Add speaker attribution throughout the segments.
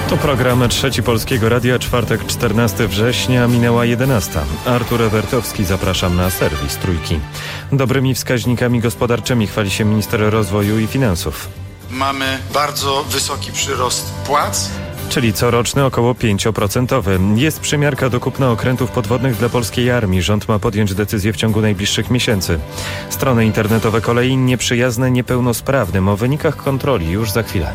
Speaker 1: To program Trzeci Polskiego Radia, czwartek 14 września, minęła 11. Artur Ewertowski, zapraszam na serwis Trójki. Dobrymi wskaźnikami gospodarczymi chwali się minister rozwoju i finansów.
Speaker 2: Mamy bardzo wysoki przyrost płac.
Speaker 1: Czyli coroczny około 5%. Jest przymiarka do kupna okrętów podwodnych dla polskiej armii. Rząd ma podjąć decyzję w ciągu najbliższych miesięcy. Strony internetowe kolei nieprzyjazne niepełnosprawnym. O wynikach kontroli już za chwilę.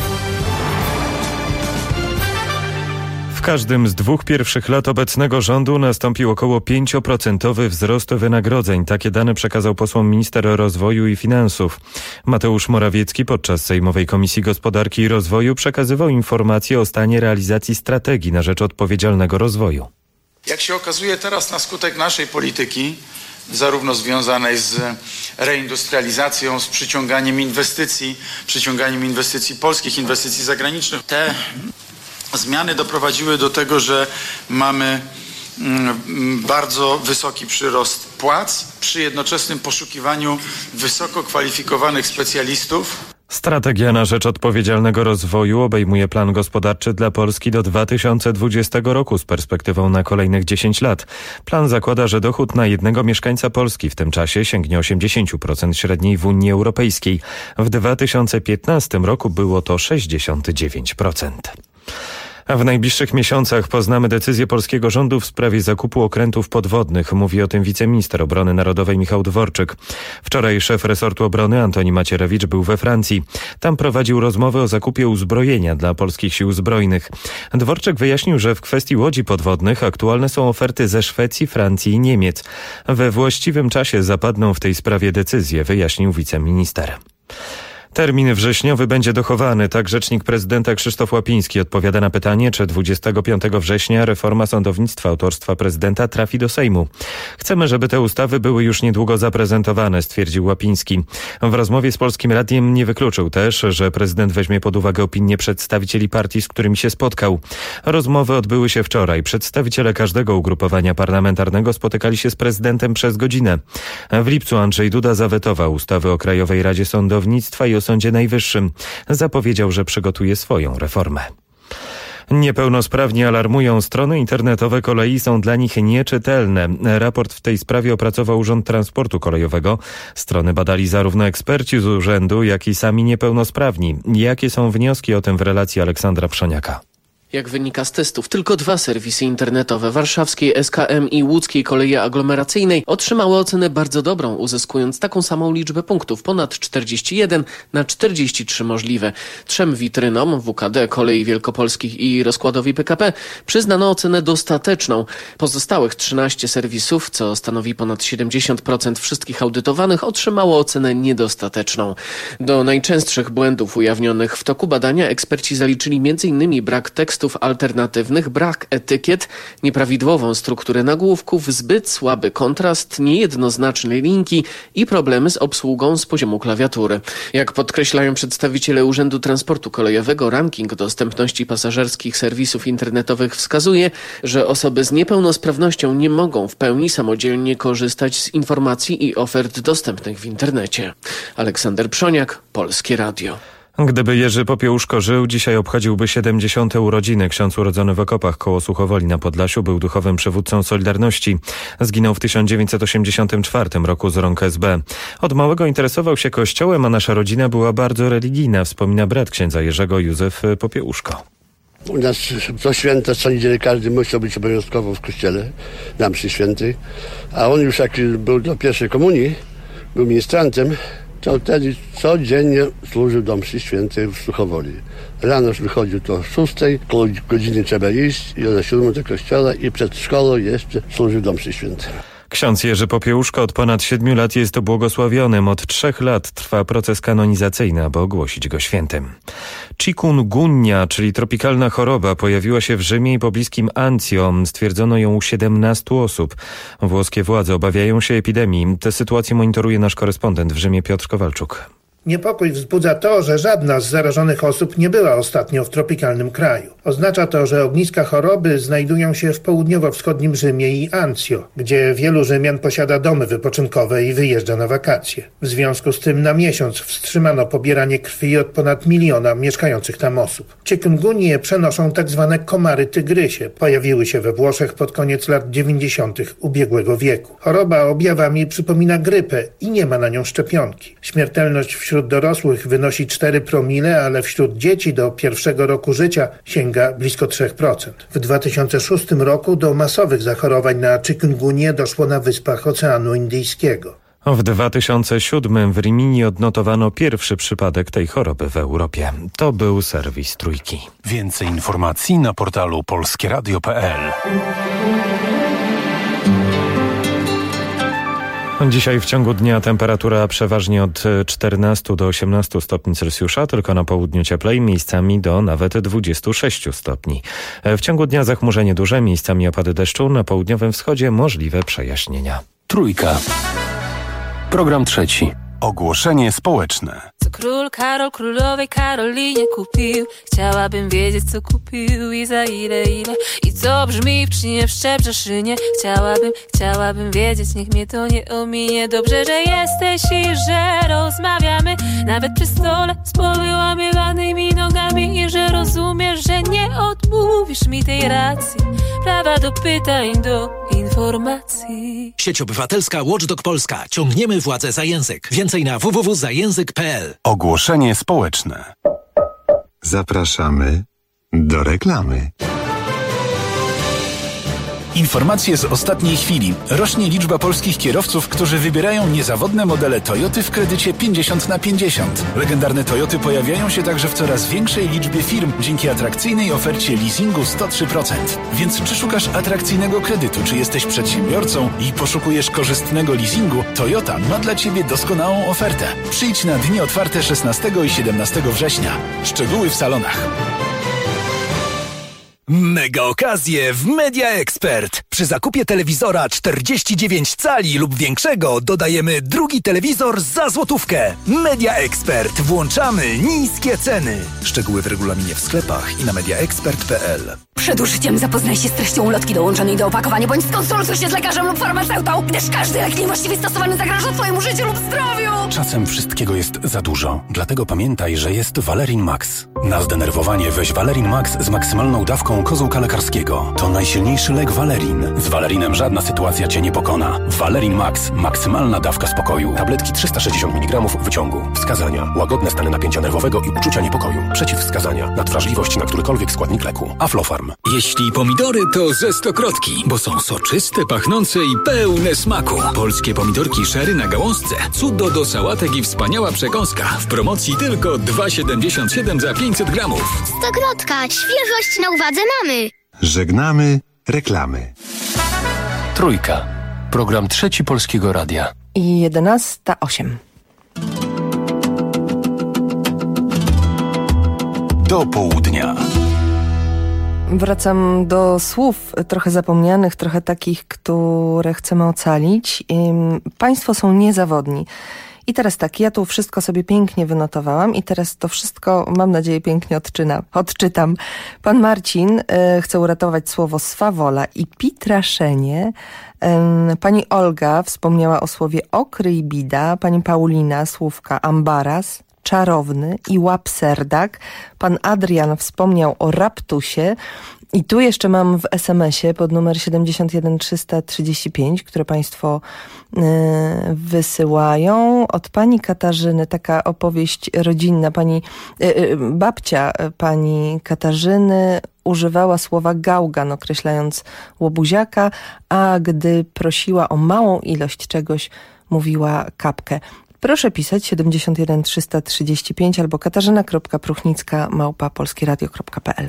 Speaker 1: W każdym z 2 pierwszych lat obecnego rządu nastąpił około 5% wzrost wynagrodzeń. Takie dane przekazał posłom minister rozwoju i finansów. Mateusz Morawiecki podczas Sejmowej Komisji Gospodarki i Rozwoju przekazywał informacje o stanie realizacji strategii na rzecz odpowiedzialnego rozwoju.
Speaker 2: Jak się okazuje teraz na skutek naszej polityki, zarówno związanej z reindustrializacją, z przyciąganiem inwestycji polskich, inwestycji zagranicznych, te zmiany doprowadziły do tego, że mamy bardzo wysoki przyrost płac przy jednoczesnym poszukiwaniu wysoko kwalifikowanych specjalistów.
Speaker 1: Strategia na rzecz odpowiedzialnego rozwoju obejmuje plan gospodarczy dla Polski do 2020 roku z perspektywą na kolejnych 10 lat. Plan zakłada, że dochód na jednego mieszkańca Polski w tym czasie sięgnie 80% średniej w Unii Europejskiej. W 2015 roku było to 69%. A w najbliższych miesiącach poznamy decyzję polskiego rządu w sprawie zakupu okrętów podwodnych. Mówi o tym wiceminister obrony narodowej Michał Dworczyk. Wczoraj szef resortu obrony Antoni Macierewicz był we Francji. Tam prowadził rozmowy o zakupie uzbrojenia dla polskich sił zbrojnych. Dworczyk wyjaśnił, że w kwestii łodzi podwodnych aktualne są oferty ze Szwecji, Francji i Niemiec. We właściwym czasie zapadną w tej sprawie decyzje, wyjaśnił wiceminister. Termin wrześniowy będzie dochowany. Tak rzecznik prezydenta Krzysztof Łapiński odpowiada na pytanie, czy 25 września reforma sądownictwa autorstwa prezydenta trafi do Sejmu. Chcemy, żeby te ustawy były już niedługo zaprezentowane, stwierdził Łapiński. W rozmowie z Polskim Radiem nie wykluczył też, że prezydent weźmie pod uwagę opinię przedstawicieli partii, z którymi się spotkał. Rozmowy odbyły się wczoraj. Przedstawiciele każdego ugrupowania parlamentarnego spotykali się z prezydentem przez godzinę. W lipcu Andrzej Duda zawetował ustawy o Krajowej Radzie Sądownictwa i o Sądzie Najwyższym. Zapowiedział, że przygotuje swoją reformę. Niepełnosprawni alarmują, strony internetowe kolei są dla nich nieczytelne. Raport w tej sprawie opracował Urząd Transportu Kolejowego. Strony badali zarówno eksperci z urzędu, jak i sami niepełnosprawni. Jakie są wnioski o tym w relacji Aleksandra Przoniaka?
Speaker 3: Jak wynika z testów, tylko 2 serwisy internetowe, warszawskiej SKM i łódzkiej Kolei Aglomeracyjnej, otrzymały ocenę bardzo dobrą, uzyskując taką samą liczbę punktów, ponad 41 na 43 możliwe. 3 witrynom, WKD, Kolei Wielkopolskich i Rozkładowi PKP, przyznano ocenę dostateczną. Pozostałych 13 serwisów, co stanowi ponad 70% wszystkich audytowanych, otrzymało ocenę niedostateczną. Do najczęstszych błędów ujawnionych w toku badania eksperci zaliczyli m.in. brak tekstów alternatywnych, brak etykiet, nieprawidłową strukturę nagłówków, zbyt słaby kontrast, niejednoznaczne linki i problemy z obsługą z poziomu klawiatury. Jak podkreślają przedstawiciele Urzędu Transportu Kolejowego, ranking dostępności pasażerskich serwisów internetowych wskazuje, że osoby z niepełnosprawnością nie mogą w pełni samodzielnie korzystać z informacji i ofert dostępnych w internecie. Aleksander Przoniak, Polskie Radio.
Speaker 1: Gdyby Jerzy Popiełuszko żył, dzisiaj obchodziłby 70. urodziny. Ksiądz urodzony w Okopach koło Suchowoli na Podlasiu był duchowym przywódcą Solidarności. Zginął w 1984 roku z rąk SB. Od małego interesował się Kościołem, a nasza rodzina była bardzo religijna, wspomina brat księdza Jerzego, Józef Popiełuszko.
Speaker 4: U nas co święto, co niedzielę każdy musiał być obowiązkowo w kościele na mszy świętej, a on już jak był do pierwszej komunii, był ministrantem, to wtedy codziennie służył do mszy świętej w Suchowoli. Rano wychodził to o 6, koło godziny trzeba iść i o 7 do kościoła i przed szkołą jeszcze służył do mszy świętej.
Speaker 1: Ksiądz Jerzy Popiełuszko od ponad 7 lat jest błogosławionym. Od 3 lat trwa proces kanonizacyjny, aby ogłosić go świętym. Chikungunya, czyli tropikalna choroba, pojawiła się w Rzymie i pobliskim Anzio. Stwierdzono ją u 17 osób. Włoskie władze obawiają się epidemii. Tę sytuację monitoruje nasz korespondent w Rzymie Piotr Kowalczuk.
Speaker 5: Niepokój wzbudza to, że żadna z zarażonych osób nie była ostatnio w tropikalnym kraju. Oznacza to, że ogniska choroby znajdują się w południowo-wschodnim Rzymie i Anzio, gdzie wielu Rzymian posiada domy wypoczynkowe i wyjeżdża na wakacje. W związku z tym na miesiąc wstrzymano pobieranie krwi od ponad 1 miliona mieszkających tam osób. Chikungunję przenoszą tzw. komary tygrysie. Pojawiły się we Włoszech pod koniec lat 90. ubiegłego wieku. Choroba objawami przypomina grypę i nie ma na nią szczepionki. Śmiertelność wśród dorosłych wynosi 4 promile, ale wśród dzieci do 1. roku życia sięga blisko 3%. W 2006 roku do masowych zachorowań na chikungunję doszło na wyspach Oceanu Indyjskiego.
Speaker 1: W 2007 w Rimini odnotowano pierwszy przypadek tej choroby w Europie. To był serwis Trójki.
Speaker 6: Więcej informacji na portalu polskieradio.pl.
Speaker 1: Dzisiaj w ciągu dnia temperatura przeważnie od 14 do 18 stopni Celsjusza, tylko na południu cieplej, miejscami do nawet 26 stopni. W ciągu dnia zachmurzenie duże, miejscami opady deszczu, na południowym wschodzie możliwe przejaśnienia.
Speaker 6: Trójka. Program trzeci. Ogłoszenie społeczne.
Speaker 7: Co król Karol królowej Karolinie kupił? Chciałabym wiedzieć, co kupił i za ile. I co brzmi w Pszczynie, w Szczebrzeszynie. Chciałabym wiedzieć, niech mnie to nie ominie. Dobrze, że jesteś i że rozmawiamy, nawet przy stole z powyłamywanymi nogami. I że rozumiesz, że nie odmówisz mi tej racji, prawa do pytań, do informacji.
Speaker 8: Sieć Obywatelska Watchdog Polska. Ciągniemy władzę za język. Więcej na www.zajęzyk.pl.
Speaker 6: Ogłoszenie społeczne.
Speaker 9: Zapraszamy do reklamy.
Speaker 10: Informacje z ostatniej chwili. Rośnie liczba polskich kierowców, którzy wybierają niezawodne modele Toyoty w kredycie 50/50. Legendarne Toyoty pojawiają się także w coraz większej liczbie firm dzięki atrakcyjnej ofercie leasingu 103%. Więc czy szukasz atrakcyjnego kredytu, czy jesteś przedsiębiorcą i poszukujesz korzystnego leasingu, Toyota ma dla Ciebie doskonałą ofertę. Przyjdź na dni otwarte 16 i 17 września. Szczegóły w salonach.
Speaker 11: Mega okazje w Media Expert. Przy zakupie telewizora 49 cali lub większego dodajemy drugi telewizor za złotówkę. Media Expert. Włączamy niskie ceny. Szczegóły w regulaminie w sklepach i na mediaexpert.pl.
Speaker 12: Przed użyciem zapoznaj się z treścią ulotki dołączonej do opakowania, bądź skonsultuj się z lekarzem lub farmaceutą, gdyż każdy lek niewłaściwie stosowany zagraża Twojemu życiu lub zdrowiu.
Speaker 6: Czasem wszystkiego jest za dużo. Dlatego pamiętaj, że jest Valerin Max. Na zdenerwowanie weź Valerin Max z maksymalną dawką kozłka lekarskiego. To najsilniejszy lek Valerin. Z Valerinem żadna sytuacja Cię nie pokona. Valerin Max. Maksymalna dawka spokoju. Tabletki 360 mg wyciągu. Wskazania. Łagodne stany napięcia nerwowego i uczucia niepokoju. Przeciwwskazania. Nadwrażliwość na którykolwiek składnik leku. Aflofarm.
Speaker 11: Jeśli pomidory, to ze Stokrotki, bo są soczyste, pachnące i pełne smaku. Polskie pomidorki sherry na gałązce. Cudo do sałatek i wspaniała przekąska. W promocji tylko 2,77 za 500 gramów.
Speaker 13: Stokrotka. Świeżość na uwadze mamy.
Speaker 9: Żegnamy reklamy.
Speaker 6: Trójka. Program trzeci Polskiego Radia.
Speaker 14: I 11:08.
Speaker 6: Do południa.
Speaker 14: Wracam do słów trochę zapomnianych, trochę takich, które chcemy ocalić. Państwo są niezawodni. I teraz tak, ja tu wszystko sobie pięknie wynotowałam i teraz to wszystko, mam nadzieję, pięknie odczytam. Pan Marcin chce uratować słowo swawola i pitraszenie. Pani Olga wspomniała o słowie okry i bida. Pani Paulina słówka ambaras, czarowny i łapserdak. Pan Adrian wspomniał o raptusie. I tu jeszcze mam w SMS-ie pod numer 71335, które Państwo wysyłają. Od pani Katarzyny taka opowieść rodzinna. Babcia pani Katarzyny używała słowa gałgan, określając łobuziaka, a gdy prosiła o małą ilość czegoś, mówiła kapkę. Proszę pisać 71335 albo katarzyna.pruchnicka@polskieradio.pl.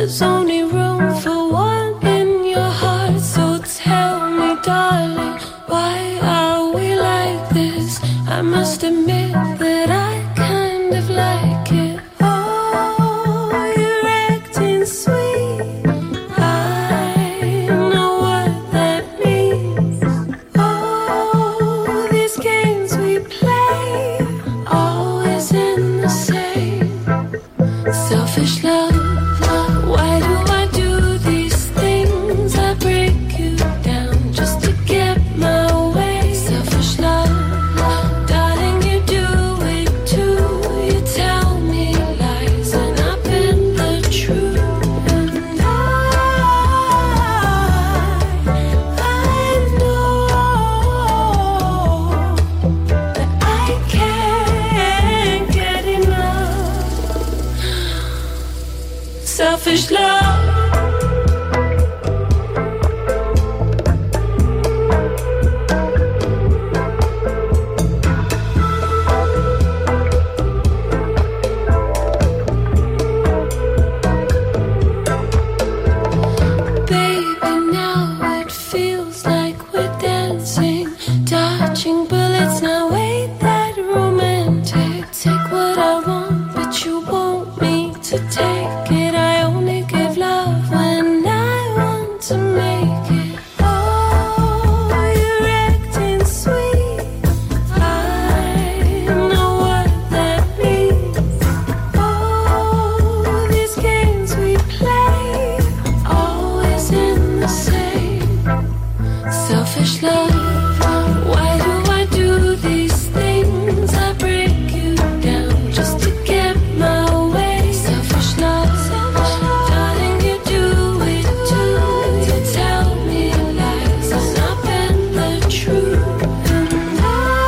Speaker 7: there's only room for one in your heart. So tell me, darling, why are we like this? I must admit that I kind of like it. Oh, you're acting sweet. I know what that means. Oh, these games we play, always in the same selfish love. Why do I do these things? I break you down just to get my way. Selfish love, darling, you do it too. You tell me lies and I bend the truth. And I know that I can't get enough. Selfish love. Baby, now it feels like we're dancing, dodging bullets. Now ain't that romantic? Take what I want, but you want me to take it. I only give love when I want to make it. Oh, you're acting sweet. I know what that means. Oh, these games we play, always in the same selfish love. Why do I do these things? I break you down just to get my way. Selfish love, darling, you do it too. You tell me lies and I bend the truth. And I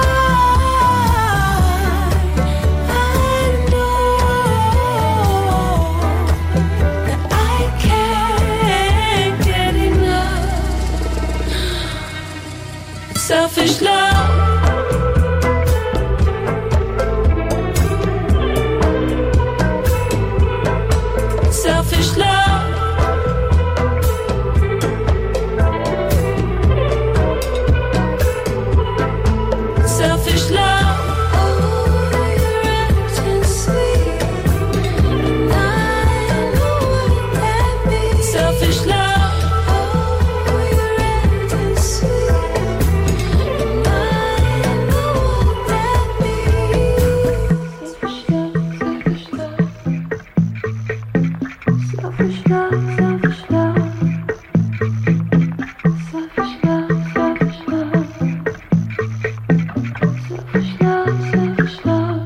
Speaker 7: know that I can't get enough. Selfish love. Selfish love. Selfish love. Oh, you're acting sweet. And I know what that means. Selfish love. Oh, you're acting sweet. And I know what that means. Selfish love, selfish love. Selfish love, selfish love. Selfish love, selfish love. Selfish love, selfish love.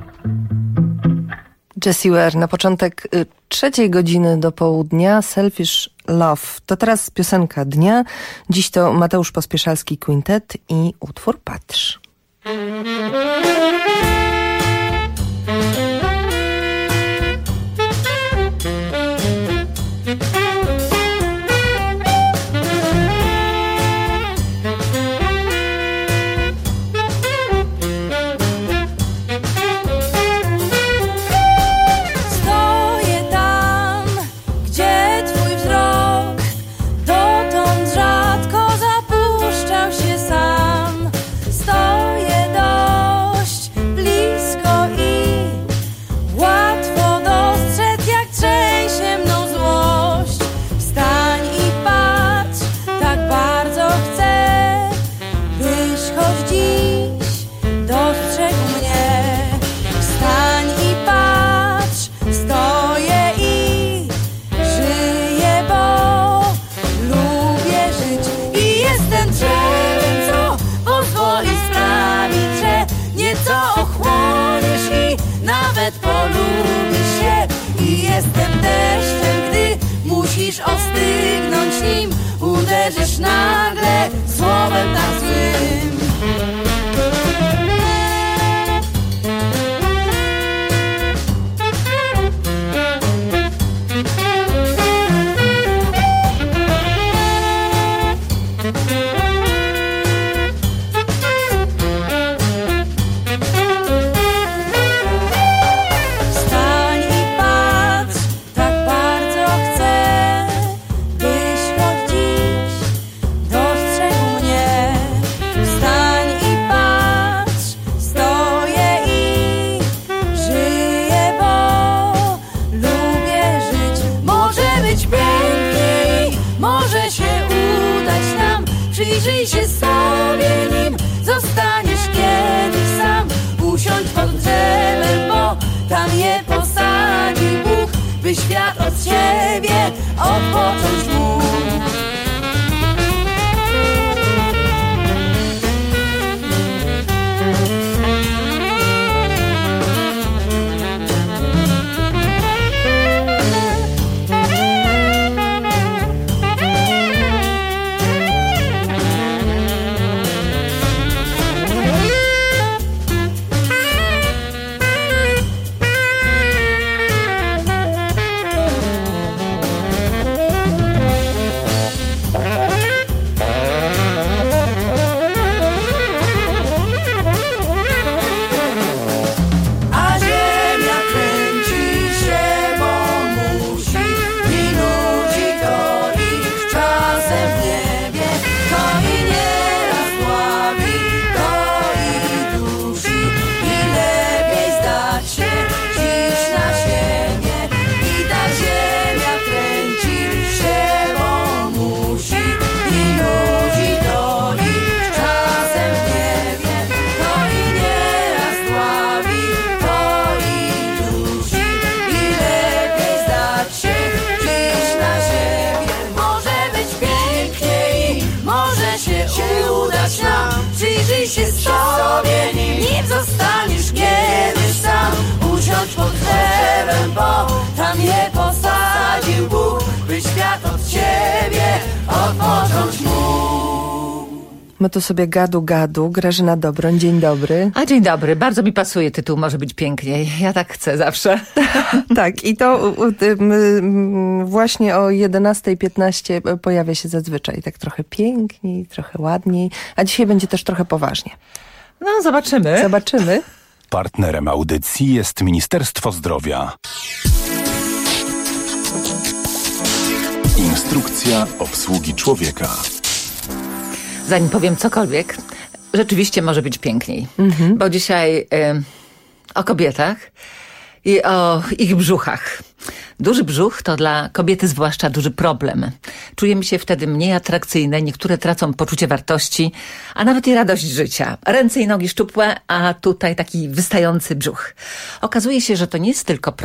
Speaker 14: Jessie Ware na początek trzeciej godziny do południa. Selfish Love. To teraz piosenka dnia. Dziś to Mateusz Pospieszalski Quintet i utwór Patrz.
Speaker 7: Stoję tam, gdzie twój wzrok dotąd rzadko zapuszczał się sam. Stoję dość blisko i łatwo dostrzec, jak trzęsie mną złość. Wstań i patrz, tak bardzo chcę, byś choć dziś dostrzegł mnie. Wstań i patrz, stoję i żyję, bo lubię żyć. I jestem drzewem, co pozwoli sprawić, że nieco ochłoniesz i nawet polubisz się. I jestem deszczem, gdy musisz ostygnąć, nim uderzysz nagle słowem tak złym. Wstań i patrz, tak bardzo chcę,
Speaker 15: Przyjrzyj się sobie, nim zostaniesz kiedyś sam. Usiądź pod drzewem, bo tam je posadził Bóg, by świat od ciebie odpocząć mógł. Przyjrzyj się sobie, nim zostaniesz kiedyś sam. Usiądź pod drzewem, bo tam je posadził Bóg, by świat od ciebie odpocząć mógł.
Speaker 14: My tu sobie gadu. Grażyna Dobroń, dzień dobry.
Speaker 16: A dzień dobry, bardzo mi pasuje tytuł Może być piękniej. Ja tak chcę zawsze.
Speaker 14: Tak, i to właśnie o 11:15 pojawia się zazwyczaj tak trochę piękniej, trochę ładniej, a dzisiaj będzie też trochę poważnie.
Speaker 16: No, zobaczymy.
Speaker 6: Partnerem audycji jest Ministerstwo Zdrowia. Instrukcja obsługi człowieka.
Speaker 16: Zanim powiem cokolwiek, rzeczywiście może być piękniej. Bo dzisiaj o kobietach i o ich brzuchach. Duży brzuch to dla kobiety zwłaszcza duży problem. Czujemy się wtedy mniej atrakcyjne, niektóre tracą poczucie wartości, a nawet i radość życia. Ręce i nogi szczupłe, a tutaj taki wystający brzuch. Okazuje się, że to nie jest tylko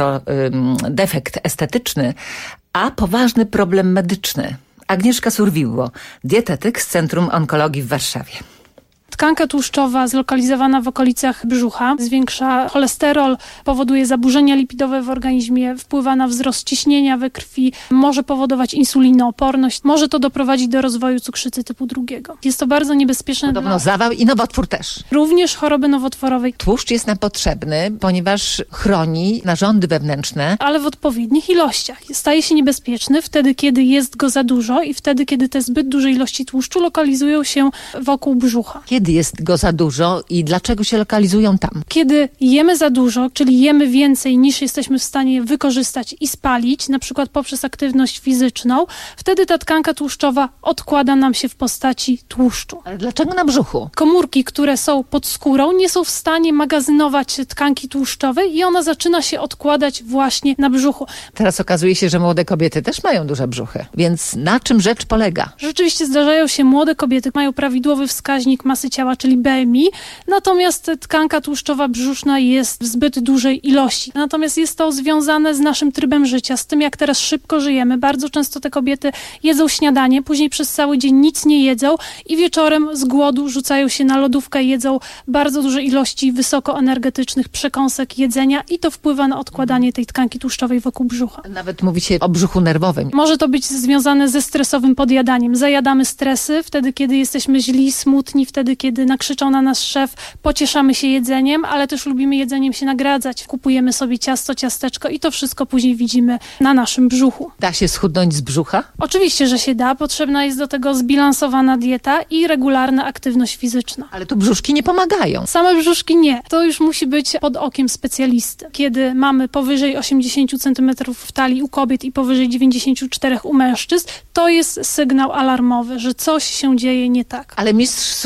Speaker 16: defekt estetyczny, a poważny problem medyczny. Agnieszka Surwiło, dietetyk z Centrum Onkologii w Warszawie.
Speaker 17: Tkanka tłuszczowa zlokalizowana w okolicach brzucha zwiększa cholesterol, powoduje zaburzenia lipidowe w organizmie, wpływa na wzrost ciśnienia we krwi, może powodować insulinooporność, może to doprowadzić do rozwoju cukrzycy typu 2. Jest to bardzo niebezpieczne.
Speaker 16: Podobno zawał i nowotwór też.
Speaker 17: Również choroby nowotworowej.
Speaker 16: Tłuszcz jest nam potrzebny, ponieważ chroni narządy wewnętrzne.
Speaker 17: Ale w odpowiednich ilościach. Staje się niebezpieczny wtedy, kiedy jest go za dużo i wtedy, kiedy te zbyt duże ilości tłuszczu lokalizują się wokół brzucha.
Speaker 16: Kiedy jest go za dużo i dlaczego się lokalizują tam?
Speaker 17: Kiedy jemy za dużo, czyli jemy więcej niż jesteśmy w stanie wykorzystać i spalić, na przykład poprzez aktywność fizyczną, wtedy ta tkanka tłuszczowa odkłada nam się w postaci tłuszczu.
Speaker 16: Ale dlaczego na brzuchu?
Speaker 17: Komórki, które są pod skórą, nie są w stanie magazynować tkanki tłuszczowej i ona zaczyna się odkładać właśnie na brzuchu.
Speaker 16: Teraz okazuje się, że młode kobiety też mają duże brzuchy. Więc na czym rzecz polega?
Speaker 17: Rzeczywiście zdarzają się młode kobiety, mają prawidłowy wskaźnik masy ciała, czyli BMI, natomiast tkanka tłuszczowa brzuszna jest w zbyt dużej ilości. Natomiast jest to związane z naszym trybem życia, z tym jak teraz szybko żyjemy. Bardzo często te kobiety jedzą śniadanie, później przez cały dzień nic nie jedzą i wieczorem z głodu rzucają się na lodówkę i jedzą bardzo duże ilości wysokoenergetycznych przekąsek jedzenia i to wpływa na odkładanie tej tkanki tłuszczowej wokół brzucha.
Speaker 16: Nawet mówi się o brzuchu nerwowym.
Speaker 17: Może to być związane ze stresowym podjadaniem. Zajadamy stresy wtedy, kiedy jesteśmy źli, smutni, wtedy, kiedy nakrzyczał na nas szef, pocieszamy się jedzeniem, ale też lubimy jedzeniem się nagradzać. Kupujemy sobie ciasto, ciasteczko i to wszystko później widzimy na naszym brzuchu.
Speaker 16: Da się schudnąć z brzucha?
Speaker 17: Oczywiście, że się da. Potrzebna jest do tego zbilansowana dieta i regularna aktywność fizyczna.
Speaker 16: Ale tu brzuszki nie pomagają.
Speaker 17: Same brzuszki nie. To już musi być pod okiem specjalisty. Kiedy mamy powyżej 80 cm w talii u kobiet i powyżej 94 u mężczyzn, to jest sygnał alarmowy, że coś się dzieje nie tak.
Speaker 16: Ale mistrz Sumo ma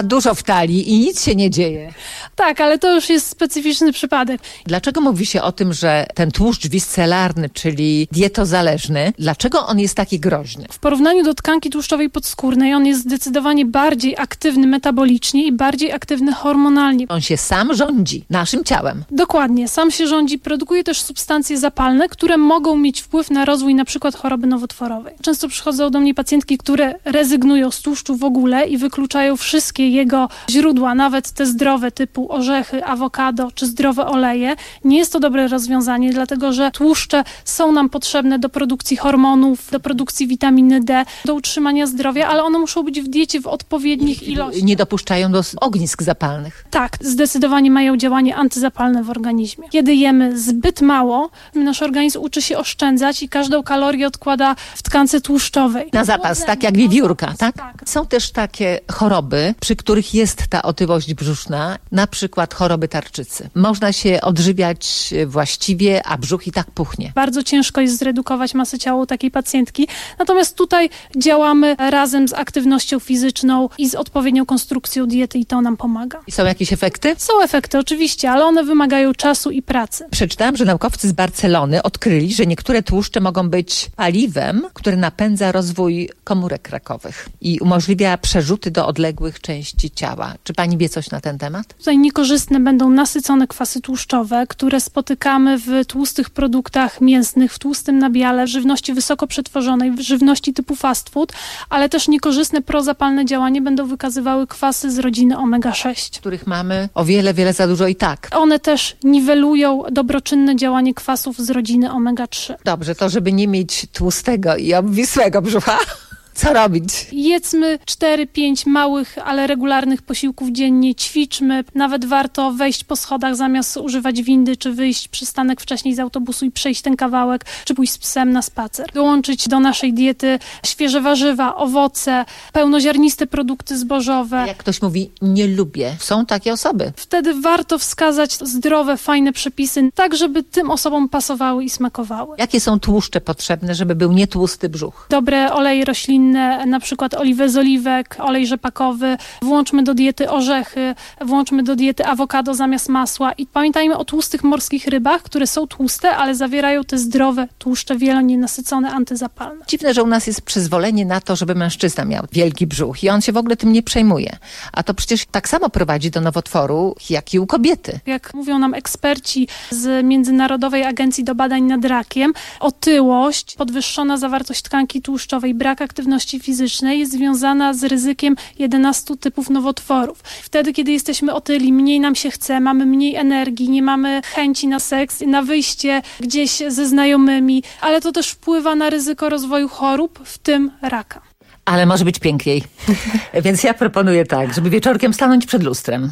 Speaker 16: dużo w talii i nic się nie dzieje.
Speaker 17: Tak, ale to już jest specyficzny przypadek.
Speaker 16: Dlaczego mówi się o tym, że ten tłuszcz wiscelarny, czyli dietozależny, dlaczego on jest taki groźny?
Speaker 17: W porównaniu do tkanki tłuszczowej podskórnej on jest zdecydowanie bardziej aktywny metabolicznie i bardziej aktywny hormonalnie.
Speaker 16: On się sam rządzi naszym ciałem.
Speaker 17: Dokładnie, sam się rządzi, produkuje też substancje zapalne, które mogą mieć wpływ na rozwój na przykład choroby nowotworowej. Często przychodzą do mnie pacjentki, które rezygnują z tłuszczu w ogóle i wykluczają wszystkie jego źródła, nawet te zdrowe typu orzechy, awokado czy zdrowe oleje. Nie jest to dobre rozwiązanie, dlatego że tłuszcze są nam potrzebne do produkcji hormonów, do produkcji witaminy D, do utrzymania zdrowia, ale one muszą być w diecie w odpowiednich ilościach.
Speaker 16: Nie dopuszczają do ognisk zapalnych.
Speaker 17: Tak, zdecydowanie mają działanie antyzapalne w organizmie. Kiedy jemy zbyt mało, nasz organizm uczy się oszczędzać i każdą kalorię odkłada w tkance tłuszczowej.
Speaker 16: Na zapas, tak jak wiewiórka, tak? Są też takie choroby, przy których jest ta otyłość brzuszna, na przykład choroby tarczycy. Można się odżywiać właściwie, a brzuch i tak puchnie.
Speaker 17: Bardzo ciężko jest zredukować masę ciała u takiej pacjentki, natomiast tutaj działamy razem z aktywnością fizyczną i z odpowiednią konstrukcją diety i to nam pomaga.
Speaker 16: I są jakieś efekty?
Speaker 17: Są efekty oczywiście, ale one wymagają czasu i pracy.
Speaker 16: Przeczytałam, że naukowcy z Barcelony odkryli, że niektóre tłuszcze mogą być paliwem, które napędza rozwój komórek rakowych i umożliwia przerzuty do odległych części ciała. Czy pani wie coś na ten temat?
Speaker 17: Tutaj niekorzystne będą nasycone kwasy tłuszczowe, które spotykamy w tłustych produktach mięsnych, w tłustym nabiale, w żywności wysoko przetworzonej, w żywności typu fast food, ale też niekorzystne prozapalne działanie będą wykazywały kwasy z rodziny omega-6.
Speaker 16: Których mamy o wiele za dużo i tak.
Speaker 17: One też niwelują dobroczynne działanie kwasów z rodziny omega-3.
Speaker 16: Dobrze, to żeby nie mieć tłustego i obwisłego brzucha, co robić?
Speaker 17: Jedzmy 4-5 małych, ale regularnych posiłków dziennie, ćwiczmy. Nawet warto wejść po schodach zamiast używać windy, czy wyjść przystanek wcześniej z autobusu i przejść ten kawałek, czy pójść z psem na spacer. Dołączyć do naszej diety świeże warzywa, owoce, pełnoziarniste produkty zbożowe.
Speaker 16: Jak ktoś mówi, nie lubię, są takie osoby.
Speaker 17: Wtedy warto wskazać zdrowe, fajne przepisy, tak żeby tym osobom pasowały i smakowały.
Speaker 16: Jakie są tłuszcze potrzebne, żeby był nietłusty brzuch?
Speaker 17: Dobre oleje roślinne, na przykład oliwę z oliwek, olej rzepakowy, włączmy do diety orzechy, włączmy do diety awokado zamiast masła i pamiętajmy o tłustych morskich rybach, które są tłuste, ale zawierają te zdrowe tłuszcze wielonienasycone, antyzapalne.
Speaker 16: Dziwne, że u nas jest przyzwolenie na to, żeby mężczyzna miał wielki brzuch i on się w ogóle tym nie przejmuje. A to przecież tak samo prowadzi do nowotworu, jak i u kobiety.
Speaker 17: Jak mówią nam eksperci z Międzynarodowej Agencji do Badań nad Rakiem, otyłość, podwyższona zawartość tkanki tłuszczowej, brak aktywności fizycznej jest związana z ryzykiem 11 typów nowotworów. Wtedy, kiedy jesteśmy otyli, mniej nam się chce, mamy mniej energii, nie mamy chęci na seks, na wyjście gdzieś ze znajomymi, ale to też wpływa na ryzyko rozwoju chorób, w tym raka.
Speaker 16: Ale może być piękniej. Więc ja proponuję tak, żeby wieczorkiem stanąć przed lustrem.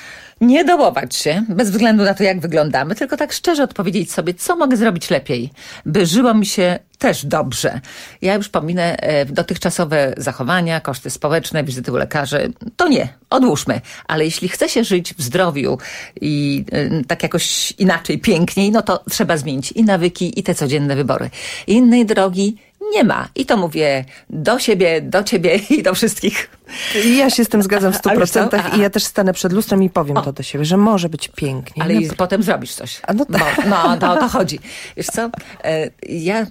Speaker 16: Nie dołować się, bez względu na to, jak wyglądamy, tylko tak szczerze odpowiedzieć sobie, co mogę zrobić lepiej, by żyło mi się też dobrze. Ja już pominę dotychczasowe zachowania, koszty społeczne, wizyty u lekarzy. To nie, odłóżmy. Ale jeśli chce się żyć w zdrowiu i tak jakoś inaczej, piękniej, no to trzeba zmienić i nawyki, i te codzienne wybory. Innej drogi nie ma. I to mówię do siebie, do ciebie i do wszystkich.
Speaker 14: Ja się z tym zgadzam w 100% i ja też stanę przed lustrem i powiem to do siebie, że może być pięknie.
Speaker 16: Ale i potem zrobisz coś.
Speaker 14: A no tak.
Speaker 16: No, to o to chodzi. Wiesz co, ja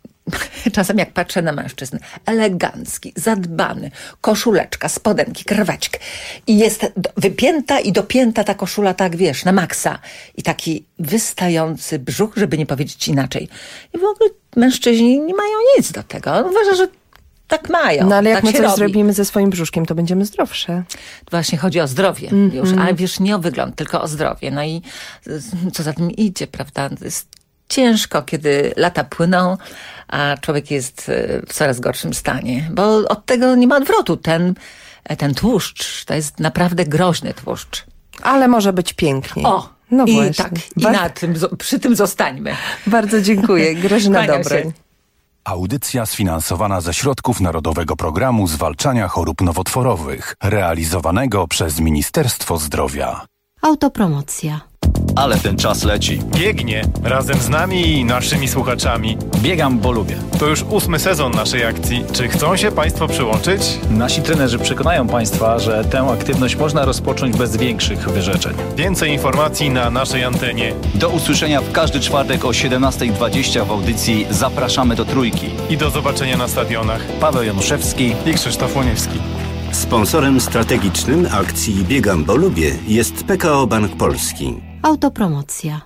Speaker 16: czasem jak patrzę na mężczyznę, elegancki, zadbany, koszuleczka, spodenki, krawaćk i jest wypięta i dopięta ta koszula, tak wiesz, na maksa i taki wystający brzuch, żeby nie powiedzieć inaczej. I w ogóle mężczyźni nie mają nic do tego. On uważa, że tak mają.
Speaker 14: No ale jak
Speaker 16: tak
Speaker 14: my coś
Speaker 16: robi.
Speaker 14: zrobimy ze swoim brzuszkiem, to będziemy zdrowsze.
Speaker 16: Właśnie chodzi o zdrowie już, ale wiesz, nie o wygląd, tylko o zdrowie. No i co za tym idzie, prawda? To jest ciężko, kiedy lata płyną, a człowiek jest w coraz gorszym stanie, bo od tego nie ma odwrotu. Ten tłuszcz to jest naprawdę groźny tłuszcz.
Speaker 14: Ale może być piękniej.
Speaker 16: O!
Speaker 14: No
Speaker 16: i
Speaker 14: właśnie.
Speaker 16: tak, i przy tym zostańmy.
Speaker 14: Bardzo dziękuję. Grażyna Dobroń.
Speaker 6: Audycja sfinansowana ze środków Narodowego Programu Zwalczania Chorób Nowotworowych, realizowanego przez Ministerstwo Zdrowia.
Speaker 18: Autopromocja. ale ten czas leci.
Speaker 19: Biegnie razem z nami i naszymi słuchaczami.
Speaker 10: Biegam, bo lubię.
Speaker 19: To już 8. sezon naszej akcji. Czy chcą się Państwo przyłączyć?
Speaker 10: Nasi trenerzy przekonają Państwa, że tę aktywność można rozpocząć bez większych wyrzeczeń.
Speaker 19: Więcej informacji na naszej antenie.
Speaker 18: Do usłyszenia w każdy czwartek o 17:20 w audycji Zapraszamy do Trójki.
Speaker 19: I do zobaczenia na stadionach.
Speaker 10: Paweł Januszewski
Speaker 19: i Krzysztof Łoniewski.
Speaker 20: Sponsorem strategicznym akcji Biegam, bo lubię jest PKO Bank Polski.
Speaker 21: Autopromocja.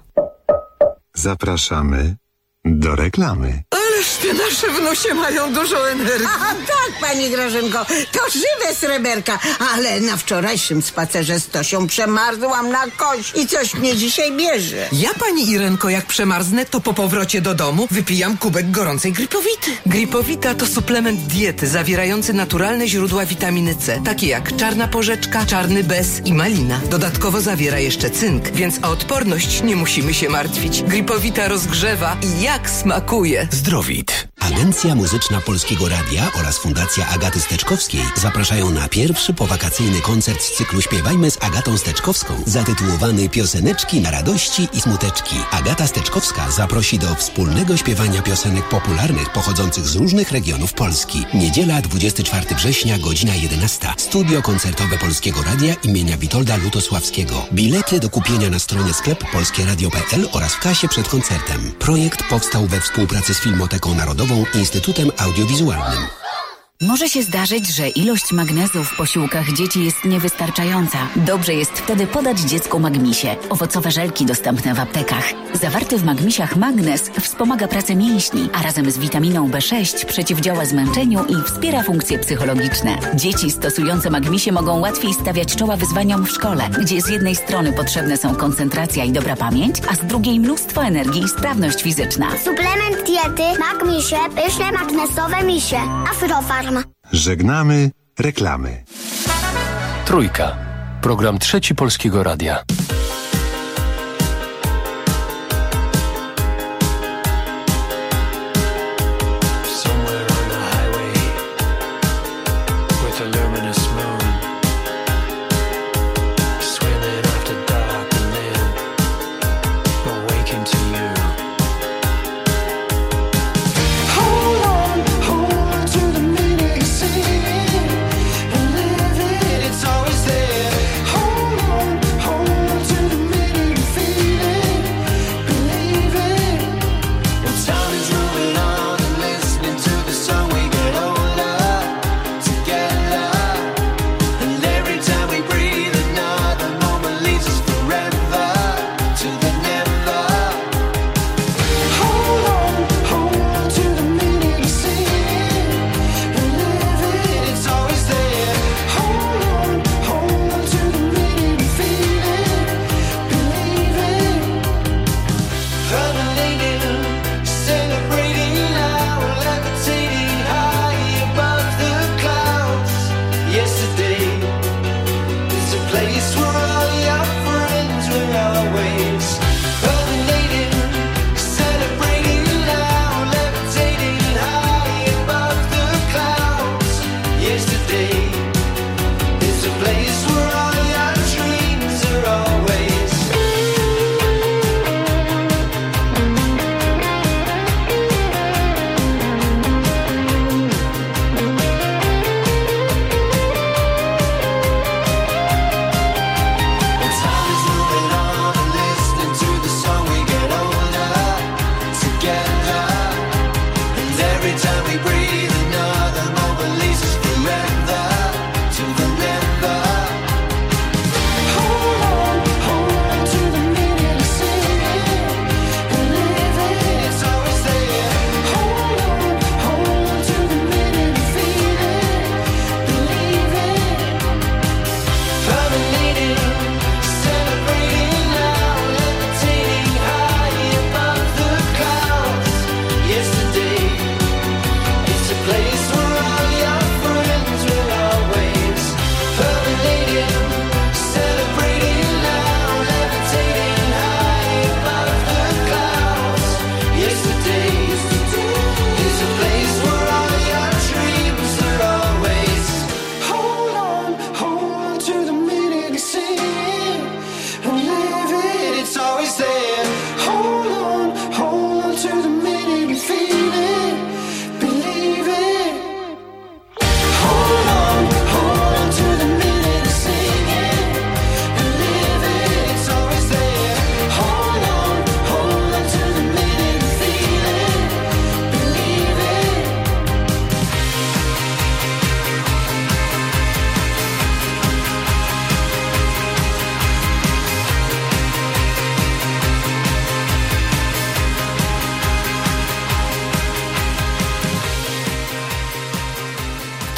Speaker 9: Zapraszamy do reklamy.
Speaker 22: Ależ te nasze wnusie mają dużo energii.
Speaker 23: Aha, tak, pani Grażynko, to żywe sreberka, ale na wczorajszym spacerze z Tosią przemarzłam na kość i coś mnie dzisiaj bierze.
Speaker 22: Ja, pani Irenko, jak przemarznę, to po powrocie do domu wypijam kubek gorącej Gripowity. Gripowita to suplement diety zawierający naturalne źródła witaminy C, takie jak czarna porzeczka, czarny bez i malina. Dodatkowo zawiera jeszcze cynk, więc o odporność nie musimy się martwić. Gripowita rozgrzewa i jak smakuje.
Speaker 24: Zdrowit. Agencja Muzyczna Polskiego Radia oraz Fundacja Agaty Steczkowskiej zapraszają na pierwszy powakacyjny koncert z cyklu Śpiewajmy z Agatą Steczkowską, zatytułowany Pioseneczki na radości i smuteczki. Agata Steczkowska zaprosi do wspólnego śpiewania piosenek popularnych pochodzących z różnych regionów Polski. Niedziela, 24 września, godzina 11. Studio koncertowe Polskiego Radia imienia Witolda Lutosławskiego. Bilety do kupienia na stronie sklep polskieradio.pl oraz w kasie przed koncertem. Projekt powstał we współpracy z Filmoteką Narodową, Instytutem Audiowizualnym.
Speaker 12: Może się zdarzyć, że ilość magnezu w posiłkach dzieci jest niewystarczająca. Dobrze jest wtedy podać dziecku Magmisie. Owocowe żelki dostępne w aptekach. Zawarty w Magmisiach magnez wspomaga pracę mięśni, a razem z witaminą B6 przeciwdziała zmęczeniu i wspiera funkcje psychologiczne. Dzieci stosujące Magmisie mogą łatwiej stawiać czoła wyzwaniom w szkole, gdzie z jednej strony potrzebne są koncentracja i dobra pamięć, a z drugiej mnóstwo energii i sprawność fizyczna.
Speaker 13: Suplement diety Magmisie, pyszne magnesowe misie. Afrofarm.
Speaker 9: Żegnamy reklamy.
Speaker 25: Trójka. Program Trzeci Polskiego Radia.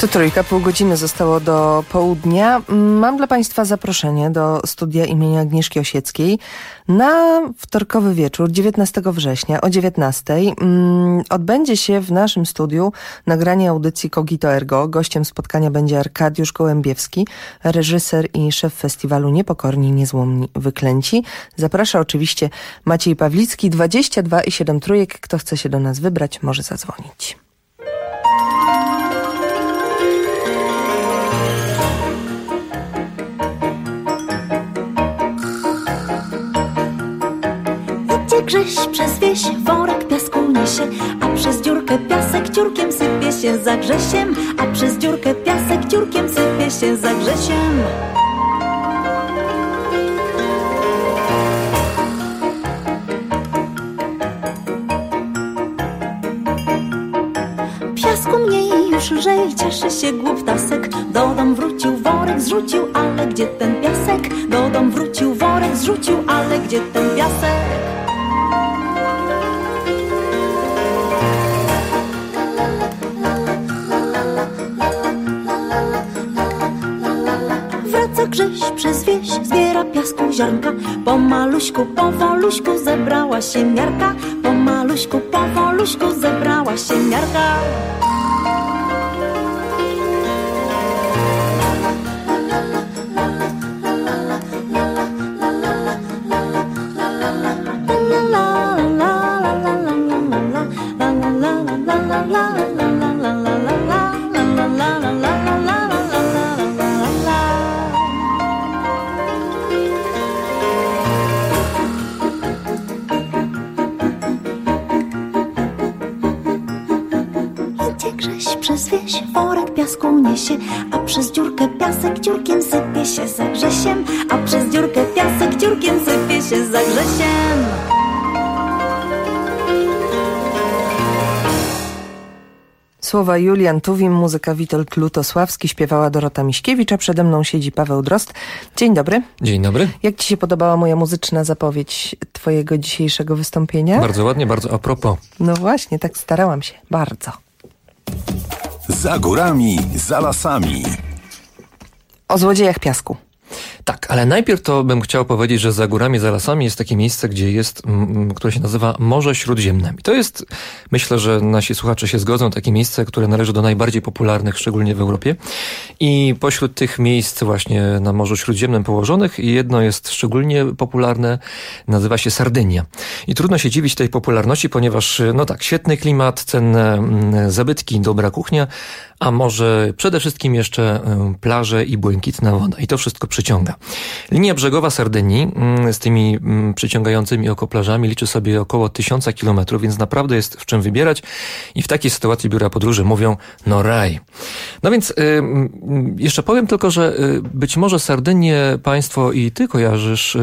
Speaker 14: To Trójka, pół godziny zostało do południa. Mam dla Państwa zaproszenie do studia imienia Agnieszki Osieckiej na wtorkowy wieczór, 19 września o 19. Odbędzie się w naszym studiu nagranie audycji Cogito Ergo. Gościem spotkania będzie Arkadiusz Gołębiewski, reżyser i szef festiwalu Niepokorni, Niezłomni, Wyklęci. Zaprasza oczywiście Maciej Pawlicki, 22 i 7 trójek. Kto chce się do nas wybrać, może zadzwonić.
Speaker 2: Grześ przez wieś, worek piasku niesie, a przez dziurkę piasek dziurkiem sypie się za Grzesiem, a przez dziurkę piasek dziurkiem sypie się za Grzesiem. Piasku mniej już lżej, cieszy się głuptasek. Do dom wrócił, worek zrzucił, ale gdzie ten piasek? Do dom wrócił, worek zrzucił, ale gdzie ten piasek? Grześ przez wieś zbiera piasku ziarnka. Pomaluśku, powoluśku zebrała się miarka. Pomaluśku, powoluśku zebrała się miarka. Przez wieś worek piasku niesie, a przez dziurkę piasek dziurkiem sypie się za Grzesiem, a przez dziurkę piasek dziurkiem sypie się za Grzesiem.
Speaker 14: Słowa Julian Tuwim, muzyka Witold Lutosławski, śpiewała Dorota Miśkiewicz, a przede mną siedzi Paweł Drozd. Dzień dobry.
Speaker 3: Dzień dobry.
Speaker 14: Jak Ci się podobała moja muzyczna zapowiedź Twojego dzisiejszego wystąpienia?
Speaker 3: Bardzo ładnie, bardzo a propos.
Speaker 14: No właśnie, tak starałam się. Bardzo.
Speaker 6: Za górami, za lasami.
Speaker 14: O złodziejach piasku.
Speaker 3: Tak, ale najpierw to bym chciał powiedzieć, że za górami, za lasami jest takie miejsce, gdzie jest, które się nazywa Morze Śródziemne. I to jest, myślę, że nasi słuchacze się zgodzą, takie miejsce, które należy do najbardziej popularnych, szczególnie w Europie. I pośród tych miejsc właśnie na Morzu Śródziemnym położonych jedno jest szczególnie popularne, nazywa się Sardynia. I trudno się dziwić tej popularności, ponieważ, no tak, świetny klimat, cenne zabytki, dobra kuchnia, a może przede wszystkim jeszcze plaże i błękitna woda. I to wszystko przyciąga. Linia brzegowa Sardynii z tymi przyciągającymi oko plażami liczy sobie około 1000 kilometrów, więc naprawdę jest w czym wybierać. I w takiej sytuacji biura podróży mówią, no raj. No więc jeszcze powiem tylko, że być może Sardynię państwo i ty kojarzysz